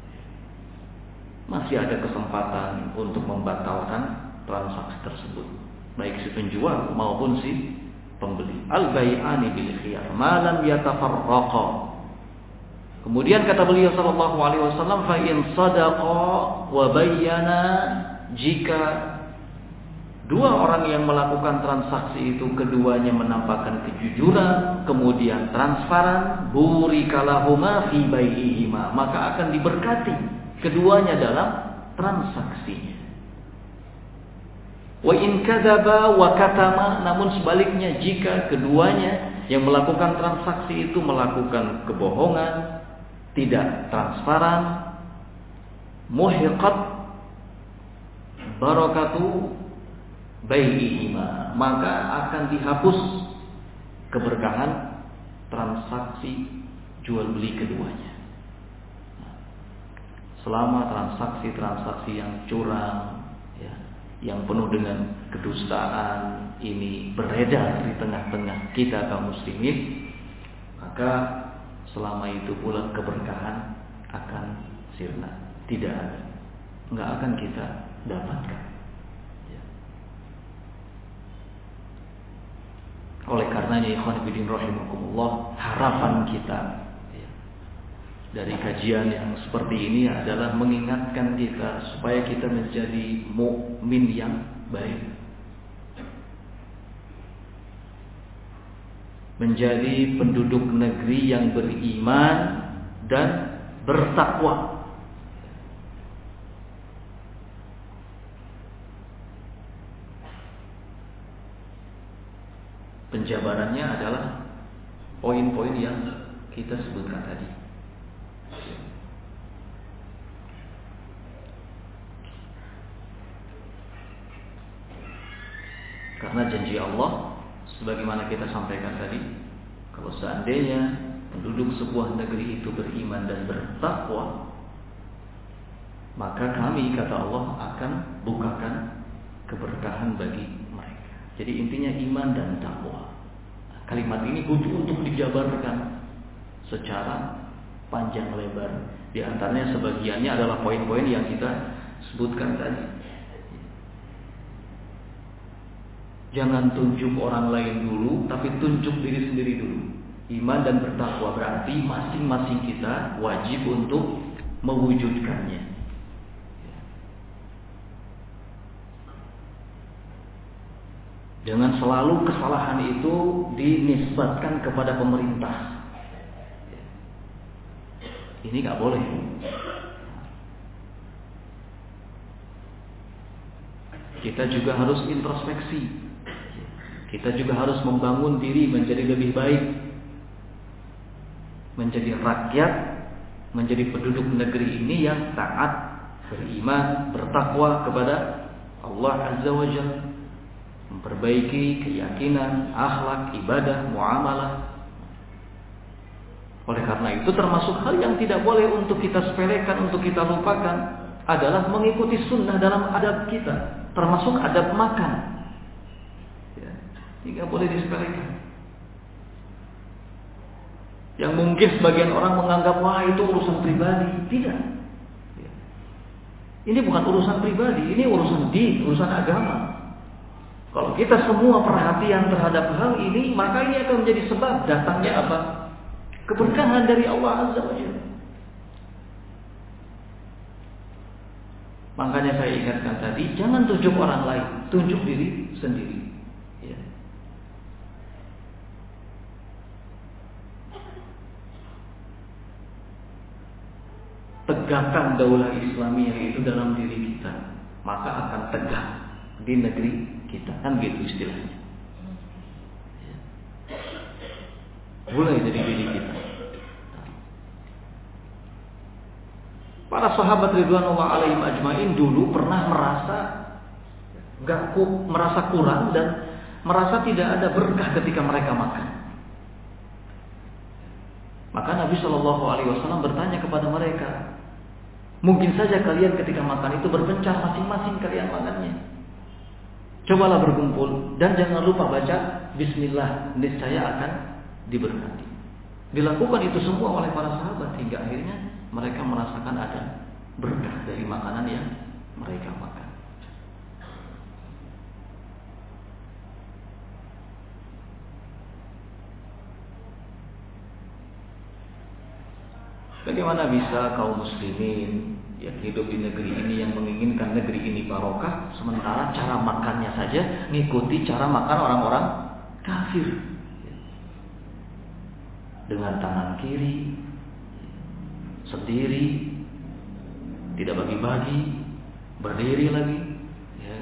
masih ada kesempatan untuk membatalkan transaksi tersebut, baik si penjual maupun si pembeli. Al-bai'ani bil khiyar malam yatafarraqa. Kemudian kata beliau sallallahu alaihi wasallam, fa in sadaqa wa bayyana, jika dua orang yang melakukan transaksi itu keduanya menampakkan kejujuran, kemudian transparan, burika lahuma fi bai'ihima, maka akan diberkati keduanya dalam transaksinya. Wa in kadzaba wa katama, namun sebaliknya jika keduanya yang melakukan transaksi itu melakukan kebohongan, tidak transparan, muhiqat barakatu bai'ihima, maka akan dihapus keberkahan transaksi jual beli keduanya. Selama transaksi-transaksi yang curang, ya, yang penuh dengan kedustaan ini beredar di tengah-tengah kita kaum muslimin, maka selama itu pula keberkahan akan sirna, tidak ada, nggak akan kita dapatkan. Ya. Oleh karenanya, ikhwan fillah rahimakumullah, harapan kita ya, dari kajian yang seperti ini adalah mengingatkan kita supaya kita menjadi mukmin yang baik, menjadi penduduk negeri yang beriman dan bertakwa. Penjabarannya adalah poin-poin yang kita sebutkan tadi. Karena janji Allah, sebagaimana kita sampaikan tadi, kalau seandainya penduduk sebuah negeri itu beriman dan bertakwa, maka kami, kata Allah, akan bukakan keberkahan bagi mereka. Jadi intinya iman dan takwa. Kalimat ini butuh untuk dijabarkan secara panjang lebar. Di antaranya sebagiannya adalah poin-poin yang kita sebutkan tadi. Jangan tunjuk orang lain dulu, tapi tunjuk diri sendiri dulu. Iman dan bertakwa berarti masing-masing kita wajib untuk mewujudkannya. Jangan selalu kesalahan itu dinisbatkan kepada pemerintah. Ini nggak boleh. Kita juga harus introspeksi. Kita juga harus membangun diri menjadi lebih baik, menjadi rakyat, menjadi penduduk negeri ini yang taat, beriman, bertakwa kepada Allah Azza wa Jalla, memperbaiki keyakinan, akhlak, ibadah, muamalah. Oleh karena itu termasuk hal yang tidak boleh untuk kita sepelekan, untuk kita lupakan adalah mengikuti sunnah dalam adab kita, termasuk adab makan. Tidak boleh disepelekan. Yang mungkin sebagian orang menganggap, wah itu urusan pribadi. Tidak. Ini bukan urusan pribadi, ini urusan din, urusan agama. Kalau kita semua perhatian terhadap hal ini, maka ini akan menjadi sebab datangnya apa? Keberkahan dari Allah Azza wa Jalla. Makanya saya ingatkan tadi, jangan tunjuk orang lain, tunjuk diri sendiri. Ya. Tegakkan daulah Islamiyah itu dalam diri kita, maka akan tegak di negeri kita, kan gitu istilahnya. Ya. Mulai dari diri kita. Para sahabat ridwanullah alaihim ajmain dulu pernah merasa enggak merasa kurang dan merasa tidak ada berkah ketika mereka makan. Maka Nabi Shallallahu alaihi wasallam bertanya kepada mereka, mungkin saja kalian ketika makan itu berpencar masing-masing kalian makannya. Cobalah berkumpul dan jangan lupa baca bismillah, niscaya akan diberkati. Dilakukan itu semua oleh para sahabat hingga akhirnya mereka merasakan ada berkah dari makanan yang mereka makan. Bagaimana bisa kaum muslimin yang hidup di negeri ini yang menginginkan negeri ini barokah, sementara cara makannya saja ngikuti cara makan orang-orang kafir, dengan tangan kiri, sendiri, tidak bagi-bagi, berdiri lagi, ya.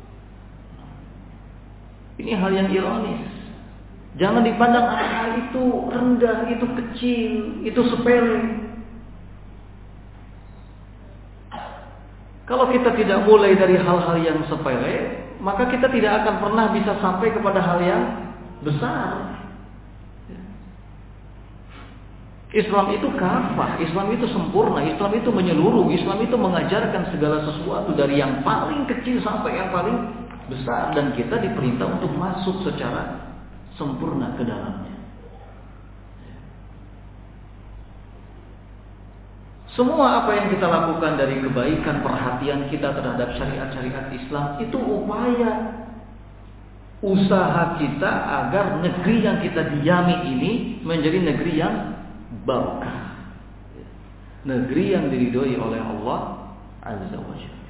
Ini hal yang ironis. Jangan dipandang ah itu rendah, itu kecil, itu sepele. Kalau kita tidak mulai dari hal-hal yang sepele, maka kita tidak akan pernah bisa sampai kepada hal yang besar. Islam itu kafah, Islam itu sempurna, Islam itu menyeluruh, Islam itu mengajarkan segala sesuatu dari yang paling kecil sampai yang paling besar, dan kita diperintah untuk masuk secara sempurna ke dalamnya. Semua apa yang kita lakukan dari kebaikan, perhatian kita terhadap syariat-syariat Islam itu upaya usaha kita agar negeri yang kita diami ini menjadi negeri yang barokah, negeri yang diridhoi oleh Allah Azza wa Jalla.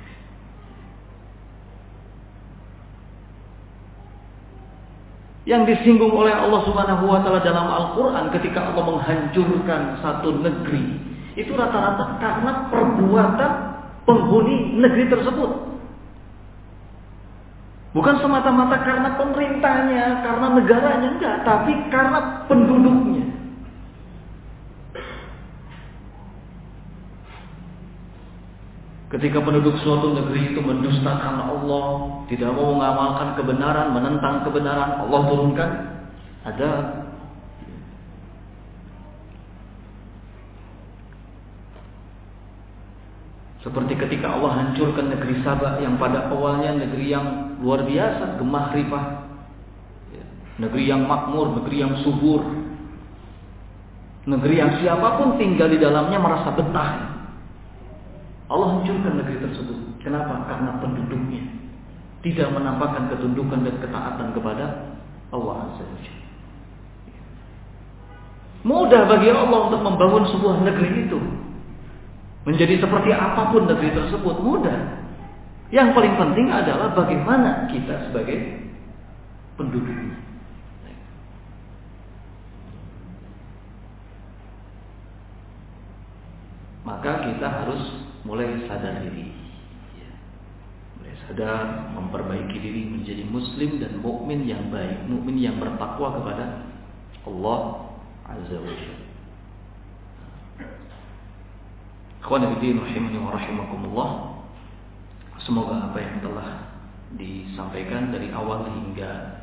Yang disinggung oleh Allah Subhanahu wa taala dalam Al-Qur'an ketika Allah menghancurkan satu negeri, itu rata-rata karena perbuatan penghuni negeri tersebut. Bukan semata-mata karena pemerintahnya, karena negaranya, enggak, tapi karena penduduknya. Ketika penduduk suatu negeri itu mendustakan Allah, tidak mau mengamalkan kebenaran, menentang kebenaran, Allah turunkan adab. Seperti ketika Allah hancurkan negeri Sabah yang pada awalnya negeri yang luar biasa, gemah ripah, negeri yang makmur, negeri yang subur, negeri yang siapapun tinggal di dalamnya merasa betah. Allah hancurkan negeri tersebut. Kenapa? Karena penduduknya tidak menampakkan ketundukan dan ketaatan kepada Allah Azza wa Jalla. Mudah bagi Allah untuk membangun sebuah negeri itu menjadi seperti apapun negeri tersebut, mudah. Yang paling penting adalah bagaimana kita sebagai penduduknya. Maka kita harus mulai sadar diri, mulai sadar, memperbaiki diri menjadi muslim dan mukmin yang baik, mukmin yang bertakwa kepada Allah Azza wa Jalla. Ikhwani fillah rahimani wa rahimakumullah. Semoga apa yang telah disampaikan dari awal hingga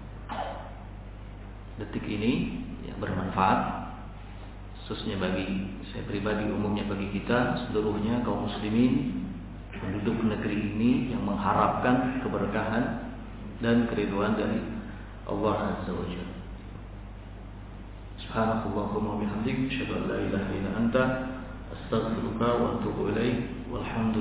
detik ini ya, bermanfaat, khususnya bagi saya pribadi, umumnya bagi kita seluruhnya kaum muslimin penduduk negeri ini yang mengharapkan keberkahan dan keridhaan dari Allah Azza wa Jalla. Subhanakallahumma wa bihamdik, asyhadu an la ilaha illa anta, astaghfiruka wa atubu ilaik. Walhamdulillah.